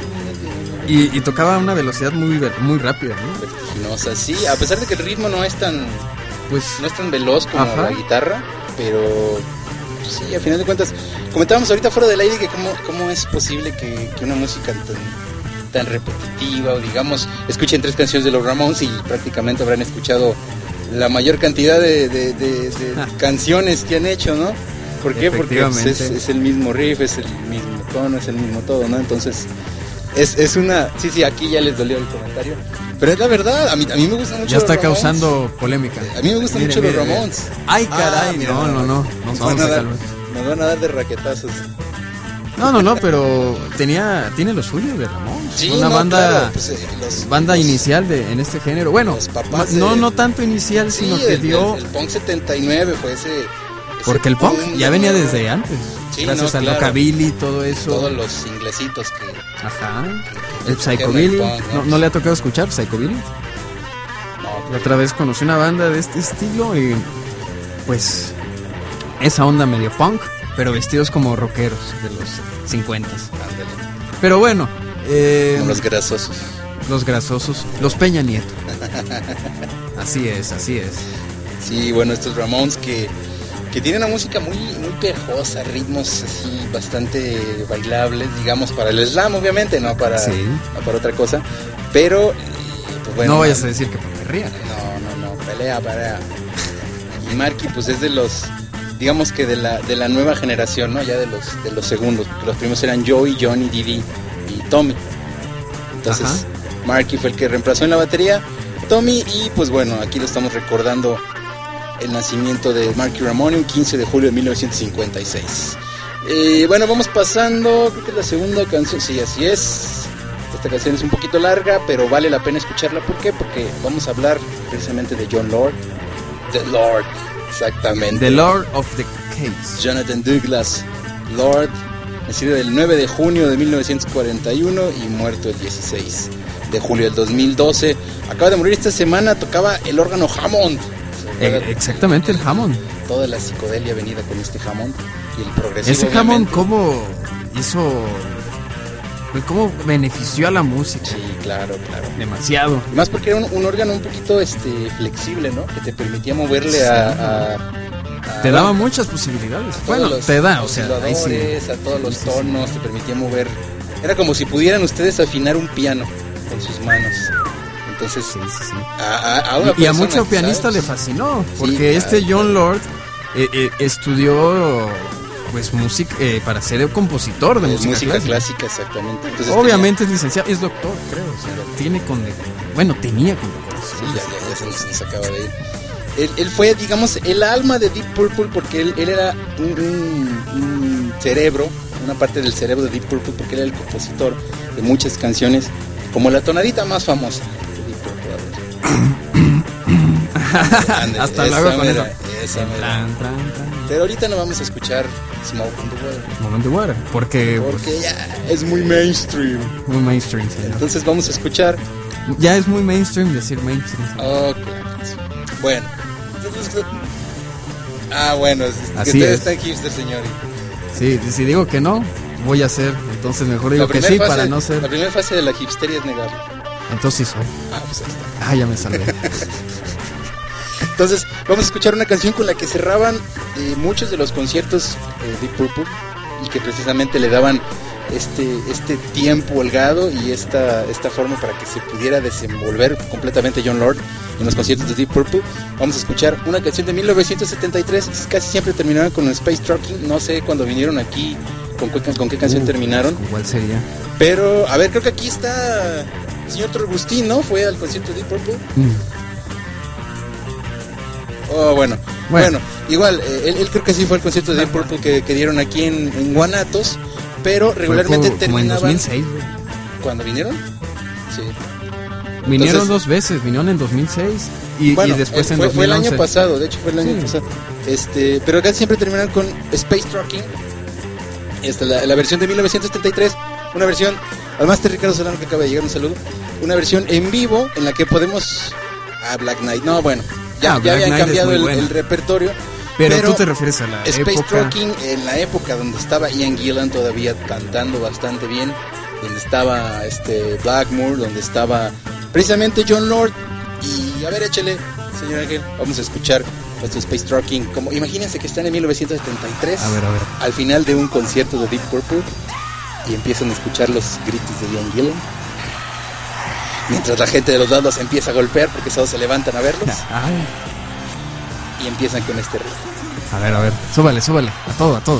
Y tocaba a una velocidad muy rápida, ¿no? Vertiginosa, sí, a pesar de que el ritmo no es tan veloz como Ajá. la guitarra, pero sí, a final de cuentas, comentábamos ahorita fuera del aire que cómo es posible que una música tan repetitiva, o digamos, escuchen 3 canciones de los Ramones y prácticamente habrán escuchado la mayor cantidad de canciones que han hecho, ¿no? ¿Por qué? Porque pues, es el mismo riff, es el mismo tono, es el mismo todo, ¿no? Entonces es una... Sí, aquí ya les dolió el comentario, pero es la verdad, a mí me gusta mucho. Ya está los Ramones. Causando polémica. A mí me gustan mucho los Ramones. Ay, caray, mira, no. Nos vamos a calmar. Nos van a dar de raquetazos. No, pero tiene lo suyo de Ramones. Sí, una banda, claro, pues, banda inicial en este género. Bueno, no tanto inicial, sí, sino que dio... El punk 79 fue ese porque el punk ya venía desde antes. Sí, gracias al rockabilly, todo eso. Todos los inglesitos que... Ajá. El psychobilly. ¿No le ha tocado escuchar psychobilly? No. La otra vez conocí una banda de este estilo y pues esa onda medio punk, pero vestidos como rockeros de los 50s. Pero bueno, como los grasosos. Los Peña Nieto. Así es. Sí, bueno, estos Ramones que tienen una música muy pegajosa, ritmos así bastante bailables, digamos, para el slam, obviamente, no para otra cosa, pero pues bueno. No vayas a decir que porque rían. No, pelea. Y Marky pues es de los, digamos que de la nueva generación, ¿no? Ya de los segundos, porque los primeros eran Joey, Johnny, Didi y Tommy. Entonces, ajá, Marky fue el que reemplazó en la batería Tommy, y pues bueno, aquí lo estamos recordando el nacimiento de Marky Ramone, un 15 de julio de 1956. Bueno, vamos pasando, creo que es la segunda canción, sí, así es. Esta canción es un poquito larga, pero vale la pena escucharla. ¿Por qué? Porque vamos a hablar precisamente de John Lord. The Lord, exactamente. The Lord of the Case. Jonathan Douglas Lord, nacido el 9 de junio de 1941 y muerto el 16 de julio del 2012. Acaba de morir esta semana, tocaba el órgano Hammond. Exactamente, el Hammond. Toda la psicodelia venida con este Hammond y el progresivo. Ese Hammond, ¿cómo hizo? ¿Cómo benefició a la música? Sí, claro. Demasiado. Más porque era un órgano un poquito flexible, ¿no? Que te permitía moverle te daba muchas posibilidades. Bueno, te da, o sea, ahí sí. A todos los tonos, te permitía mover. Era como si pudieran ustedes afinar un piano con sus manos. Entonces, sí. Y a muchos pianistas le fascinó, porque John Lord estudió pues música para ser compositor de música clásica, exactamente. Entonces, obviamente es licenciado, es doctor, creo, o sea, tenía condecoración. Sí, ya se nos acaba de ir. Él fue, digamos, el alma de Deep Purple, porque él era un cerebro, una parte del cerebro de Deep Purple, porque él era el compositor de muchas canciones, como la tonadita más famosa de Deep Purple. Hasta luego con eso. Pero ahorita no vamos a escuchar Smoke on the Water. Porque ya es muy mainstream. Muy mainstream, sí. Entonces vamos a escuchar. Ya es muy mainstream decir mainstream. Ok. Bueno. Bueno, es que ustedes están hipster, señor. Sí, si digo que no, voy a hacer. Entonces mejor digo que sí para no ser. La primera fase de la hipsteria es negarlo. Entonces sí soy. Pues ahí está. Ya me salvé. Entonces vamos a escuchar una canción con la que cerraban muchos de los conciertos de Deep Purple, y que precisamente le daban este tiempo holgado y esta forma para que se pudiera desenvolver completamente Jon Lord en los conciertos de Deep Purple. Vamos a escuchar una canción de 1973, casi siempre terminaban con Space Trucking, no sé cuando vinieron aquí con qué canción terminaron. ¿Cuál sería? Pero, a ver, creo que aquí está el señor Trogustín, ¿no? Fue al concierto de Deep Purple. Oh, bueno, igual, él creo que sí fue al concierto de Deep Purple que dieron aquí en Guanatos, pero regularmente terminaban... Como en 2006, güey. ¿Cuándo vinieron? Sí. Vinieron Entonces, 2 veces, vinieron en 2006 y después en 2011. Fue el año pasado, de hecho fue el año pasado. Pero acá siempre terminan con Space Trucking. La versión de 1973, una versión, al máster Ricardo Solano que acaba de llegar, un saludo. Una versión en vivo en la que podemos... Black Knight, no, bueno, ya habían cambiado el repertorio. Pero tú te refieres a la Space época... Trucking, en la época donde estaba Ian Gillan todavía cantando bastante bien, donde estaba Blackmore, donde estaba precisamente Jon Lord. Y a ver, échale, señor Ángel, vamos a escuchar nuestro Space Trucking. Como, imagínense que están en 1973, a ver. al final de un concierto de Deep Purple, y empiezan a escuchar los gritos de Ian Gillan, mientras la gente de los lados empieza a golpear porque todos se levantan a verlos. Y empiezan con este ritmo. A ver, súbale, a todo.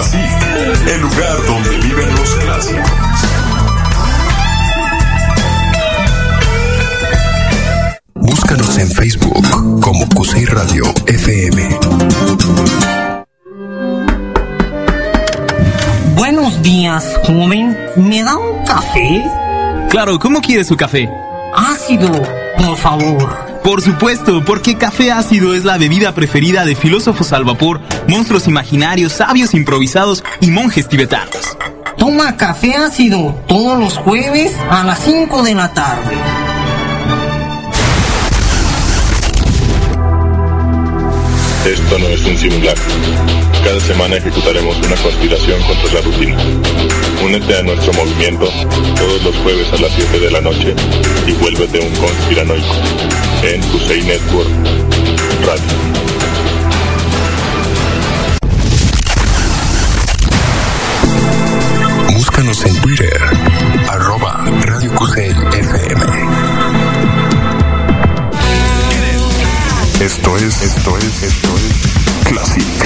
Classic, el lugar donde viven los clásicos. Búscanos en Facebook como Cusey Radio FM. Buenos días, joven. ¿Me da un café? Claro, ¿cómo quiere su café? Ácido, por favor. Por supuesto, porque café ácido es la bebida preferida de filósofos al vapor, monstruos imaginarios, sabios improvisados y monjes tibetanos. Toma café ácido todos los jueves a las 5 de la tarde. Esto no es un simulacro. Cada semana ejecutaremos una conspiración contra la rutina. Únete a nuestro movimiento todos los jueves a las 7 de la noche y vuélvete un conspiranoico en Cusey Network Radio. Búscanos en Twitter, @Radio Cusey FM. Esto es Classic.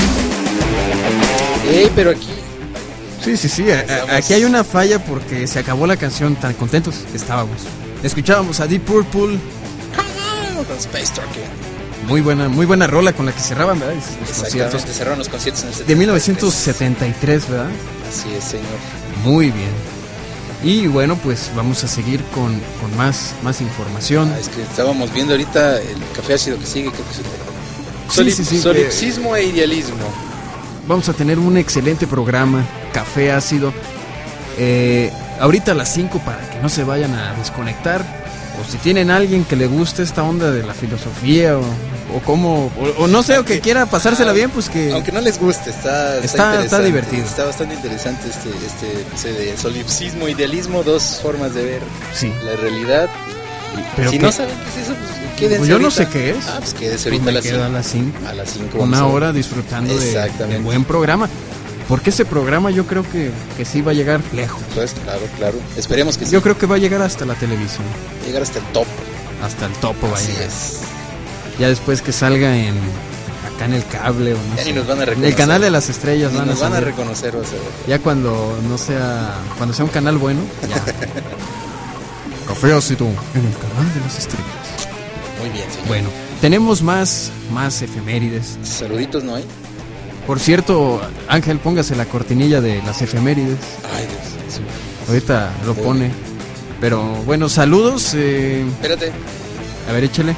Pero aquí... Sí. Aquí hay una falla porque se acabó la canción. Tan contentos que estábamos. Escuchábamos a Deep Purple. Con Space Turkey. Muy buena rola con la que cerraban, ¿verdad? Los conciertos. Cerraron los conciertos en el 73. De 1973, ¿verdad? Así es, señor. Muy bien. Y bueno, pues vamos a seguir con más información. Es que estábamos viendo ahorita el café ácido que sigue, creo que sí. Solipsismo e idealismo. Vamos a tener un excelente programa, café ácido. Ahorita a las 5 para que no se vayan a desconectar. O si tienen a alguien que le guste esta onda de la filosofía o no sé, o que quiera pasársela bien, pues que... Aunque no les guste, está divertido. Está bastante interesante este de solipsismo e idealismo, dos formas de ver la realidad. Pero si no saben qué es eso, pues quédense pues yo ahorita. no sé qué es. Pues quédense ahorita a las 5. A las 5 una hora disfrutando de buen programa. Porque ese programa yo creo que sí va a llegar lejos. Pues claro. Esperemos que sí. Yo creo que va a llegar hasta la televisión. Llegar hasta el top. Hasta el topo va a llegar. Es. Ya después que salga acá en el cable o no ya sé. Ni nos van a reconocer. En el canal de las estrellas ni nos van a reconocer. O sea, ya cuando sea un canal bueno, ya. Café ácido en el canal de las estrellas. Muy bien, señor. Bueno, tenemos más efemérides. Saluditos, ¿no hay? Por cierto, Ángel, póngase la cortinilla de las efemérides. Ay, Dios. Sí. Ahorita lo pone. Pero bueno, saludos. Espérate. A ver, échale.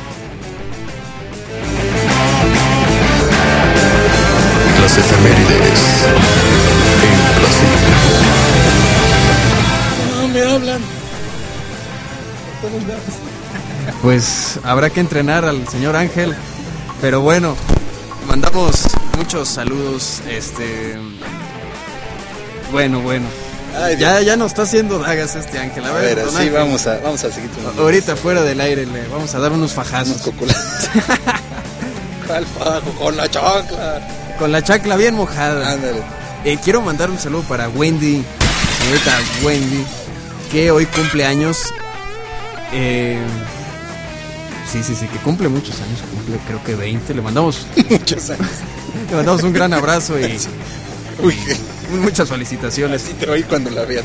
Las efemérides en Classic. No me hablan. Pues habrá que entrenar al señor Ángel. Pero bueno, mandamos muchos saludos. Bueno. Ay, ya nos está haciendo dagas Ángel. A ver, sí, Ángel. Vamos a seguir. Ahorita fuera del aire le vamos a dar unos fajazos. ¿Cuál fajo? Con la chancla. Con la chancla bien mojada. Ándale. Quiero mandar un saludo para Wendy, señorita Wendy, que hoy cumple años. Sí, que cumple muchos años, cumple creo que 20. Le mandamos muchos años. Le mandamos un gran abrazo y uy, muchas felicitaciones. Así te oí cuando la veas.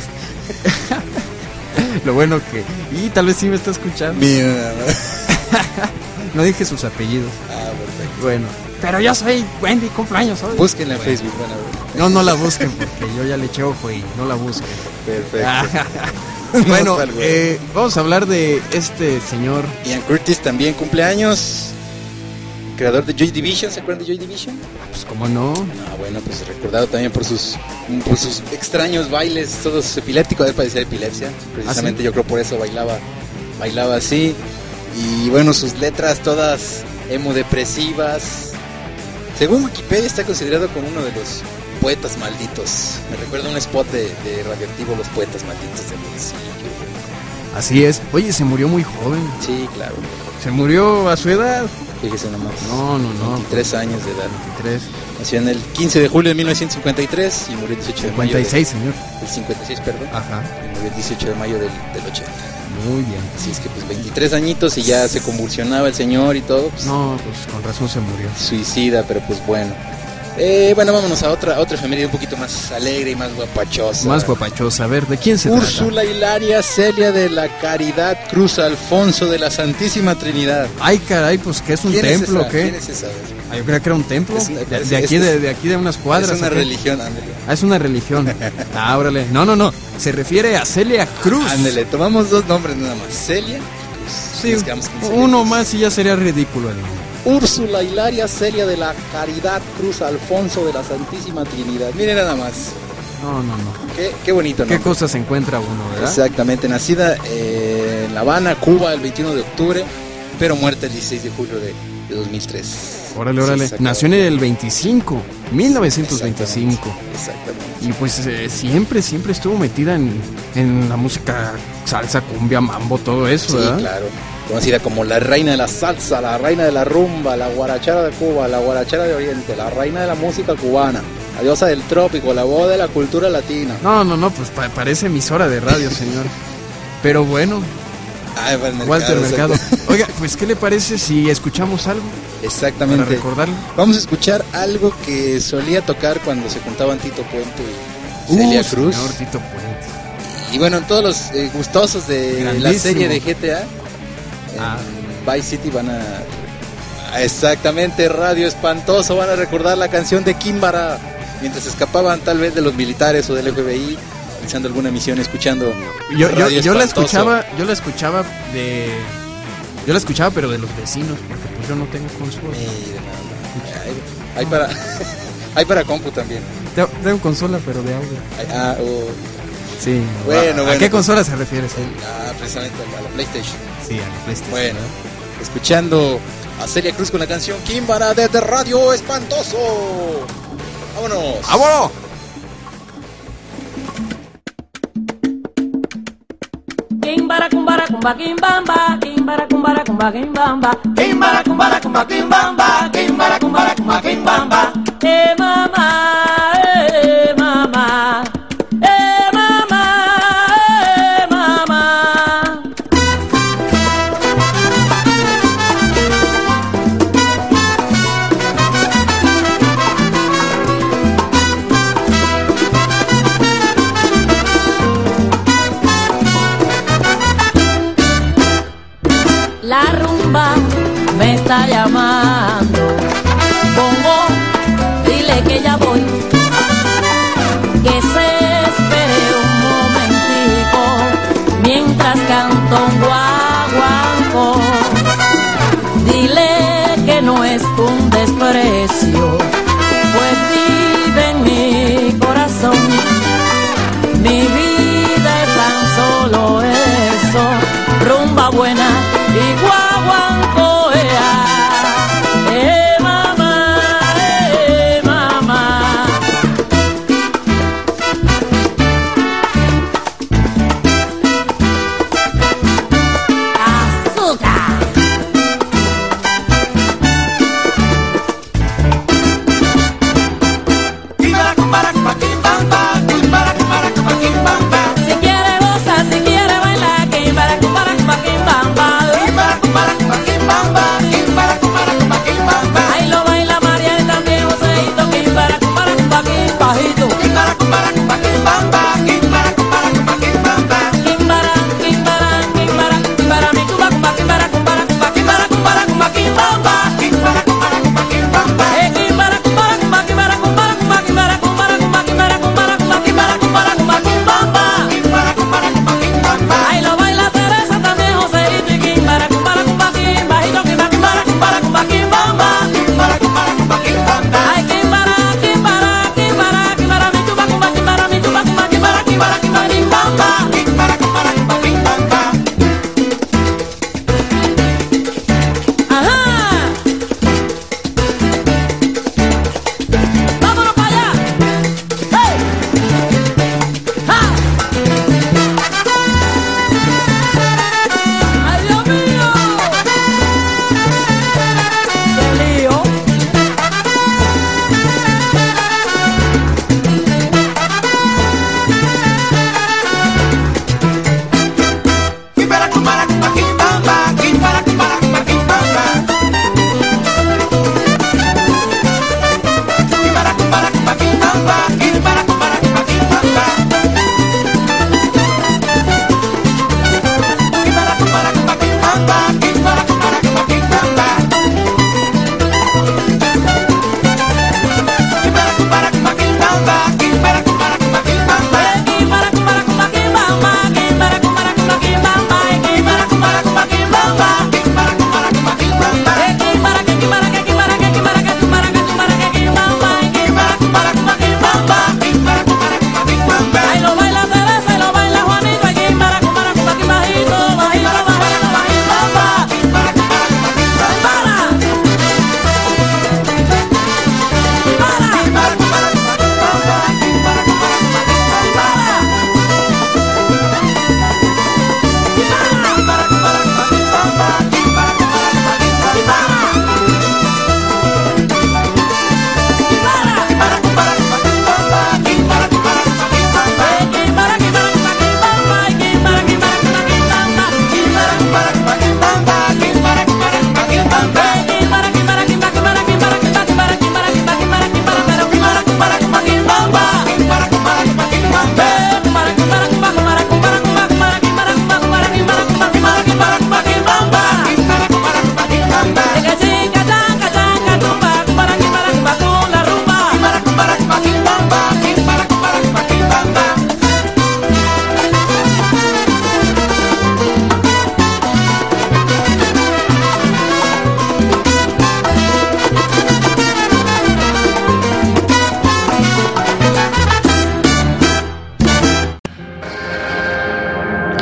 Lo bueno que... Y tal vez sí me está escuchando. Mira. No dije sus apellidos. Perfecto. Bueno, pero yo soy Wendy, cumpleaños hoy. Búsquenla en Facebook, van a ver. No la busquen porque yo ya le eché ojo y no la busquen. Perfecto. Bueno, vamos a hablar de este señor Ian Curtis, también cumpleaños. Creador de Joy Division, ¿se acuerdan de Joy Division? Pues cómo no. Bueno, pues recordado también por sus extraños bailes, todos epilépticos, él padecía de epilepsia. Precisamente yo creo por eso bailaba así. Y bueno, sus letras todas emo-depresivas. Según Wikipedia está considerado como uno de los poetas malditos. Me recuerda un spot de Radioactivo, los poetas malditos de Bolsillo. Así es. Oye, se murió muy joven. Sí, claro. Se murió a su edad. Fíjese nomás. No. 23 años de edad. 23. Nació en el 15 de julio de 1953 y murió el 18 de mayo. 56, señor. El 56, perdón. Ajá. Y murió el 18 de mayo del 80. Muy bien. Así es que pues 23 añitos y ya se convulsionaba el señor y todo. Pues, no, pues con razón se murió. Suicida, pero pues bueno. Bueno, vámonos a otra efeméride un poquito más alegre y más guapachosa. Más guapachosa. A ver, ¿de quién se Úrsula Hilaria Celia de la Caridad Cruz Alfonso de la Santísima Trinidad. Ay, caray, pues ¿qué es un templo o qué? ¿Quién es esa? Yo creía que era un templo. De aquí de unas cuadras. Es una religión, ándale. Es una religión. Órale. No. Se refiere a Celia Cruz. Ándale, tomamos dos nombres nada más. Celia y Cruz. Sí, uno más y ya sería ridículo el nombre. Úrsula Hilaria Celia de la Caridad Cruz Alfonso de la Santísima Trinidad. Miren nada más. No. Qué bonito, ¿no? Qué cosas encuentra uno, ¿verdad? Exactamente. Nacida en La Habana, Cuba, el 21 de octubre, pero muerta el 16 de julio de 2003. Órale. Sí, nació en el 1925. Exactamente. Y pues siempre estuvo metida en la música salsa, cumbia, mambo, todo eso, ¿verdad? Sí, claro. Conocida como la reina de la salsa, la reina de la rumba, la guarachera de Cuba, la guarachera de Oriente, la reina de la música cubana, la diosa del trópico, la voz de la cultura latina. No, pues parece emisora de radio, señor. Pero bueno. Walter Mercado. Oiga, pues ¿qué le parece si escuchamos algo? Exactamente. Para recordarlo. Vamos a escuchar algo que solía tocar cuando se juntaban Tito Puente y Celia Cruz. Señor Tito Puente. Y bueno, todos los gustosos de Grandísimo. la serie de GTA, Vice City van a... Exactamente, Radio Espantoso, van a recordar la canción de Kimbara mientras escapaban tal vez de los militares o del FBI, realizando alguna misión, escuchando yo la Espantoso. escuchaba pero de los vecinos, porque pues yo no tengo consola. Hay para compu también. Tengo consola pero de audio. Sí. Bueno. ¿A qué consola se refiere? Precisamente a la PlayStation. Sí, a la PlayStation. Bueno, escuchando a Celia Cruz con la canción Kimbara desde Radio Espantoso. ¡Vámonos! ¡Vámonos! Kimbara kumbara kumba kimbamba, kimbara kumbara kumba kimbamba, kimbara kumbara kumba kimbamba, kimbara kumbara kumba kimbamba. Mama, mama. La rumba me está llamando. Bongo, dile que ya voy. Que se espere un momentico mientras canto un guaguancó. Dile que no es un desprecio, pues vive en mi corazón. Mi vida es tan solo eso, rumba buena y guaguancó, mamá, mamá. Azúcar. Si quiere gozar, si quiere bailar, kimbara, kumbara, kumba, kimbamba.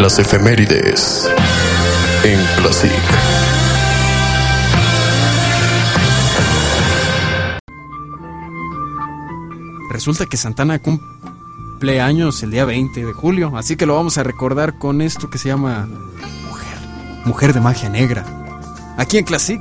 Las efemérides en Classic. Resulta que Santana cumple años el día 20 de julio, así que lo vamos a recordar con esto que se llama Mujer de Magia Negra, aquí en Classic.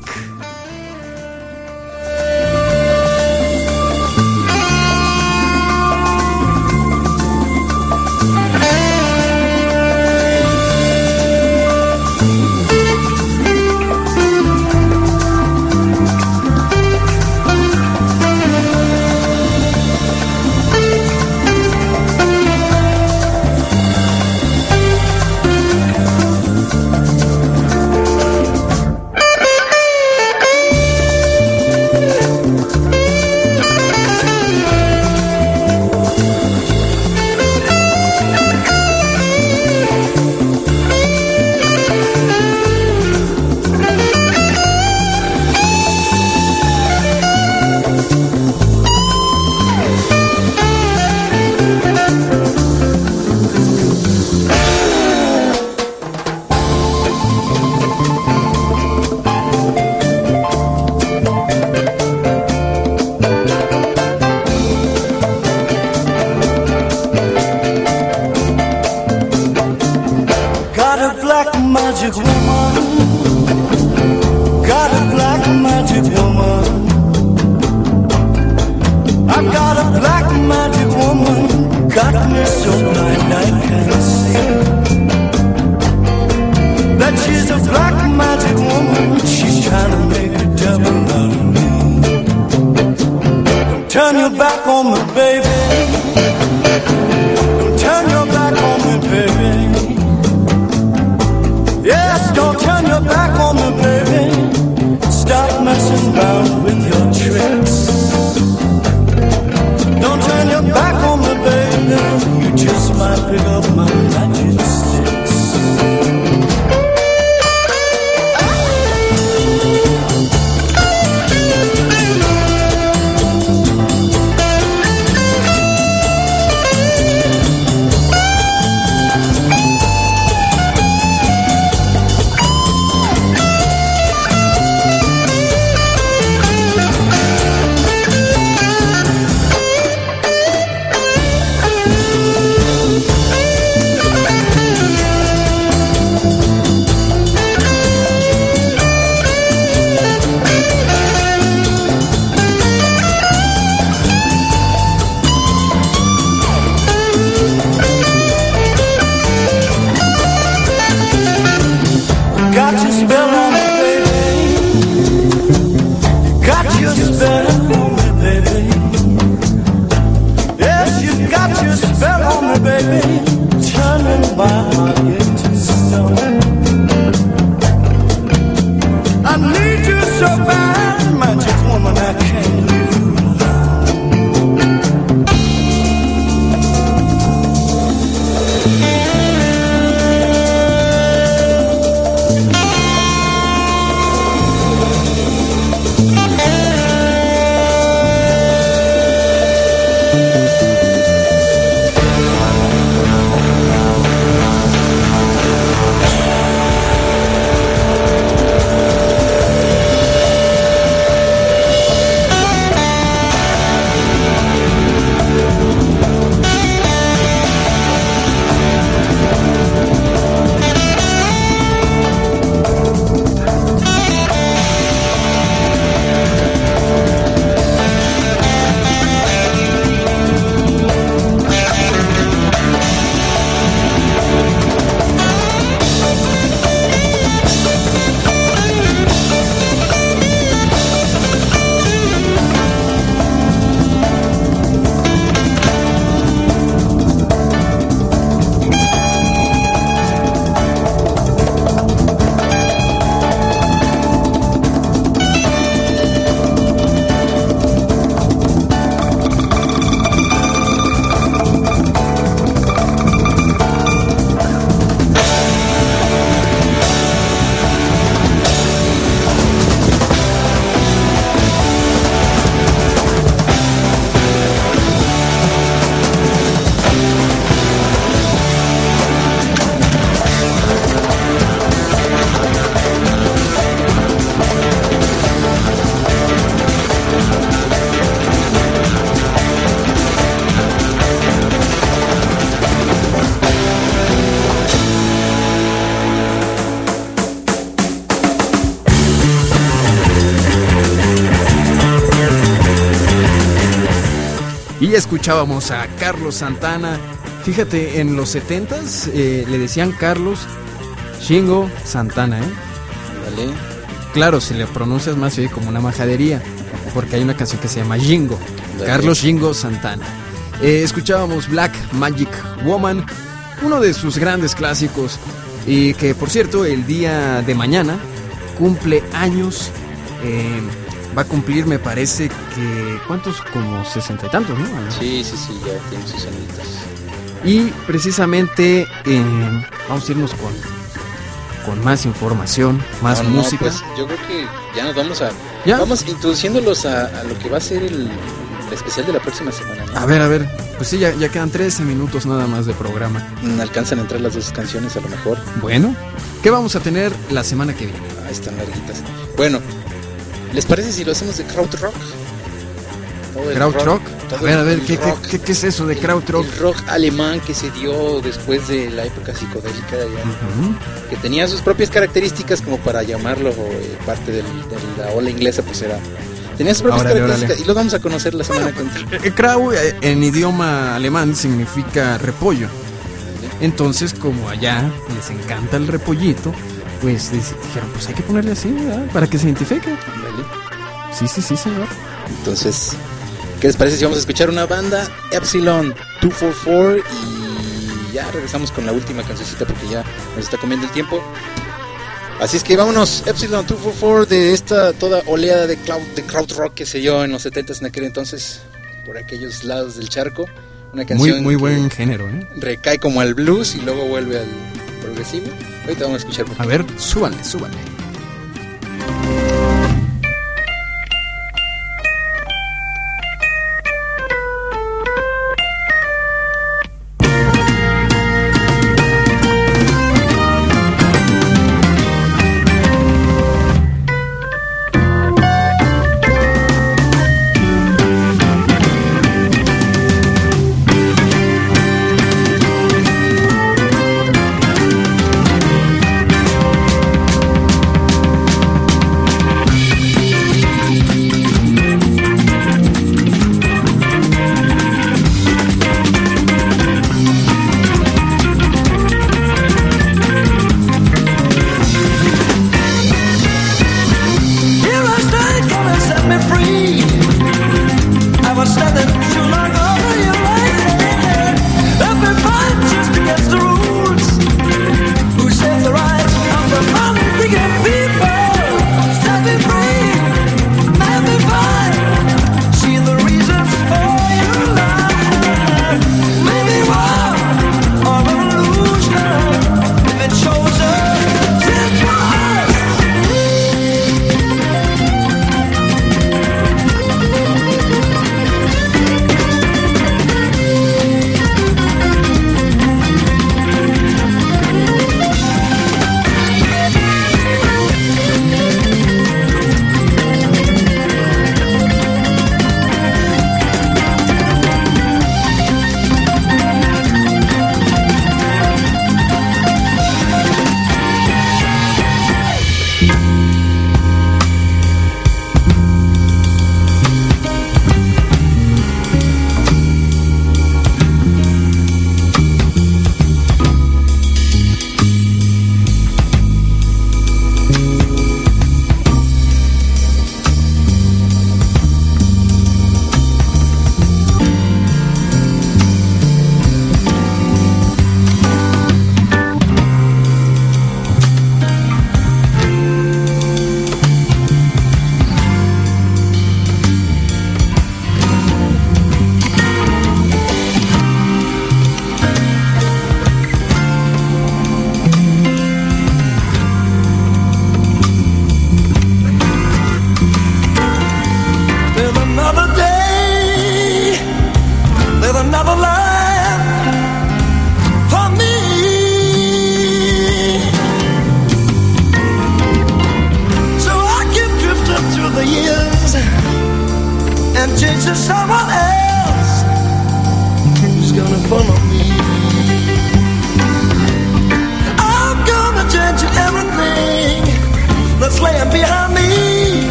ya escuchábamos a Carlos Santana. Fíjate, en los 70s le decían Carlos Shingo Santana, ¿eh? Vale. Claro, si le pronuncias más se oye como una majadería, porque hay una canción que se llama Jingo. Vale. Carlos Shingo Santana. Escuchábamos Black Magic Woman, uno de sus grandes clásicos, y que por cierto el día de mañana cumple años. Va a cumplir, me parece que... ¿Cuántos? Como 60 y tantos, ¿no? Sí, ya tiene sus añitos. Y precisamente vamos a irnos con más información, más música. Pues yo creo que ya nos vamos vamos introduciéndolos a lo que va a ser el especial de la próxima semana, ¿no? A ver, pues sí, ya quedan 13 minutos nada más de programa. Alcanzan a entrar las dos canciones a lo mejor. Bueno, ¿qué vamos a tener la semana que viene? Están larguitas. Bueno, ¿les parece si lo hacemos de krautrock? ¿Krautrock? A ver, ¿qué es eso de krautrock? El rock alemán que se dio después de la época psicodélica de allá, que tenía sus propias características, como para llamarlo parte de la ola inglesa, pues tenía sus propias características. Y lo vamos a conocer la semana contigo. Krau en idioma alemán significa repollo. Entonces, como allá les encanta el repollito, pues dijeron, pues hay que ponerle así, ¿verdad? Para que se identifique. Vale. Sí, señor. Entonces, ¿qué les parece si vamos a escuchar una banda, Epsilon 244, y ya regresamos con la última cancioncita porque ya nos está comiendo el tiempo? Así es que vámonos, Epsilon 244, de esta toda oleada de krautrock que se dio en los 70s en aquel entonces, por aquellos lados del charco. Una canción muy buen género, ¿eh? Recae como al blues y luego vuelve al progresivo. Ahorita vamos a escuchar. A ver, súbanle.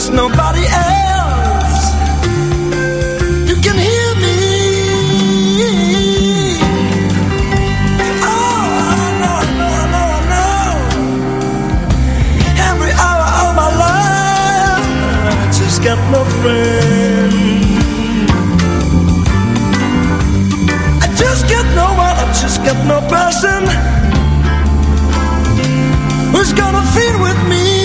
there's nobody else who can hear me. Oh, I know. Every hour of my life, I just got no friend. I just got no one, I just got no person who's gonna feed with me.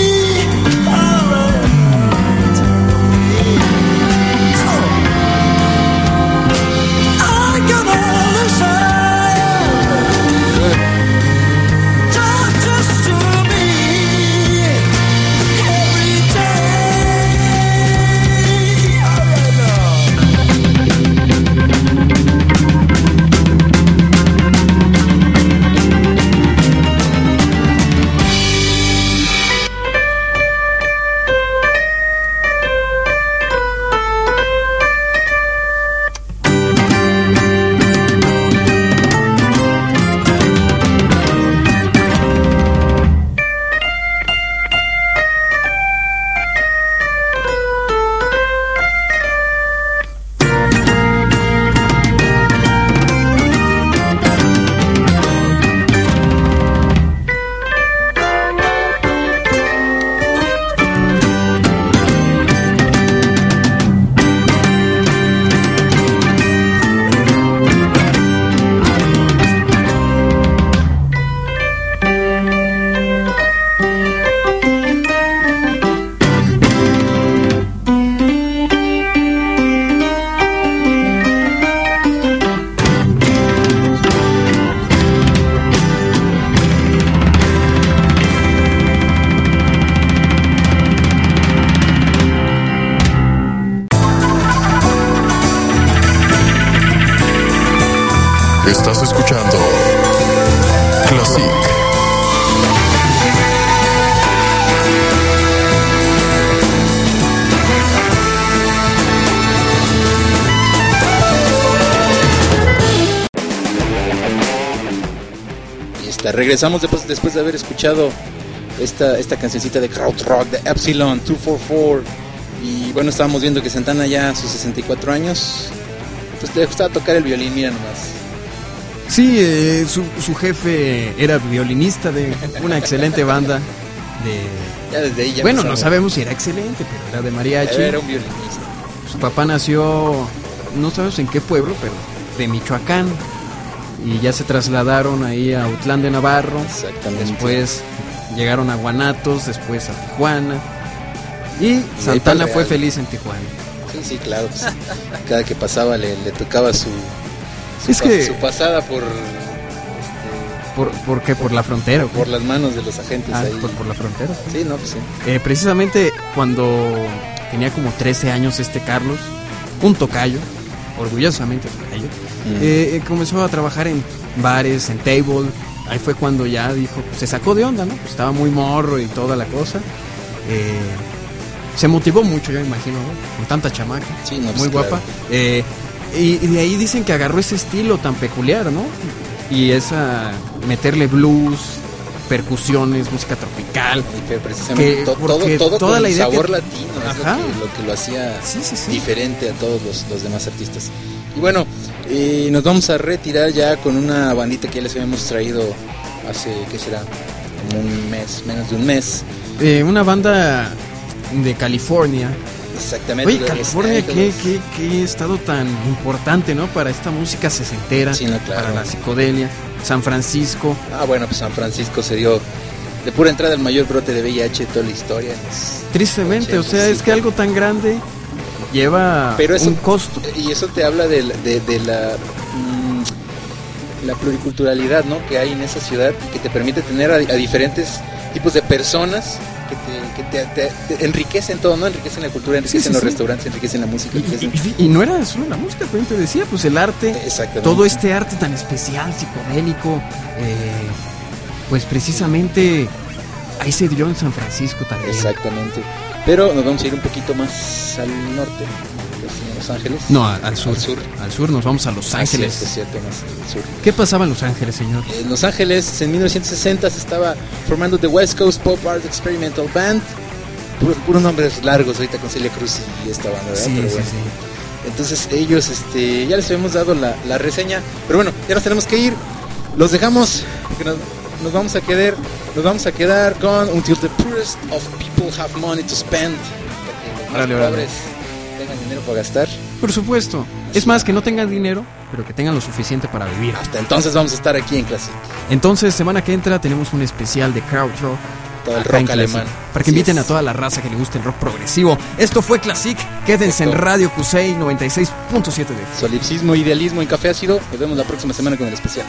Estás escuchando Classic. Y regresamos después de haber escuchado esta cancioncita de Krautrock de Epsilon 244. Y bueno, estábamos viendo que Santana ya a sus 64 años pues le gustaba tocar el violín, mira nomás. Sí, su jefe era violinista de una excelente banda ya desde ahí ya bueno, no sabemos si era excelente, pero era de mariachi. Era un violinista. Su papá nació, no sabemos en qué pueblo, pero de Michoacán. Y ya se trasladaron ahí a Autlán de Navarro. Exactamente. Después llegaron a Guanatos, después a Tijuana. Y Santana fue feliz en Tijuana. Sí, claro. Pues, cada que pasaba le tocaba su pasada por qué? ¿Por la frontera? Por las manos de los agentes ahí. Por la frontera. Sí, no, pues sí. Precisamente cuando tenía como 13 años Carlos, un tocayo, orgullosamente tocayo, comenzó a trabajar en bares, en table. Ahí fue cuando ya dijo, se sacó de onda, ¿no? Pues estaba muy morro y toda la cosa. Se motivó mucho, yo me imagino, ¿no? Con tanta chamaca, sí, no, muy pues, guapa. Claro. Y de ahí dicen que agarró ese estilo tan peculiar, ¿no? Y esa meterle blues, percusiones, música tropical. Y precisamente todo toda con la idea sabor latino es lo que lo hacía diferente a todos los demás artistas. Y bueno, nos vamos a retirar ya con una bandita que ya les habíamos traído hace, ¿qué será? Como un mes, menos de un mes. Una banda de California. Exactamente. Oye, California, qué estado tan importante, ¿no? Para esta música sesentera, sí, no, claro. Para la psicodelia. San Francisco. Bueno, pues San Francisco se dio de pura entrada el mayor brote de VIH de toda la historia. Tristemente, o sea, es que algo tan grande lleva un costo. Y eso te habla de la pluriculturalidad, ¿no? Que hay en esa ciudad, que te permite tener a diferentes tipos de personas que te enriquecen todo, ¿no? Enriquecen la cultura, enriquecen los restaurantes, enriquecen la música. Y no era solo la música, también te decía, pues el arte, todo este arte tan especial, psicodélico, pues precisamente ahí se dio en San Francisco también. Exactamente. Pero nos vamos a ir un poquito más al norte, Los Ángeles. No, al sur. Al sur nos vamos a Los Ángeles. Sí, es cierto, más al sur. ¿Qué pasaba en Los Ángeles, señor? En Los Ángeles, en 1960 se estaba formando The West Coast Pop Art Experimental Band. puros nombres largos ahorita con Celia Cruz y esta banda, ¿verdad? Sí, Pero bueno. sí. Entonces ellos, ya les habíamos dado la reseña, pero bueno, ya nos tenemos que ir. Los dejamos, porque nos vamos a quedar con Until the Poorest of People Have Money to Spend. Para que los más pobres tengan dinero para gastar. Por supuesto. Es más, que no tengan dinero, pero que tengan lo suficiente para vivir. Hasta entonces vamos a estar aquí en Classic. Entonces, semana que entra tenemos un especial de Krautrock. Todo el rock alemán. Para que inviten a toda la raza que le guste el rock progresivo. Esto fue Classic. Quédense en Radio Cusey 96.7 de Solipsismo, idealismo en Café Ácido. Nos vemos la próxima semana con el especial.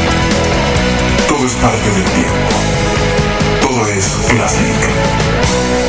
Todo es parte del tiempo. Todo es Classic.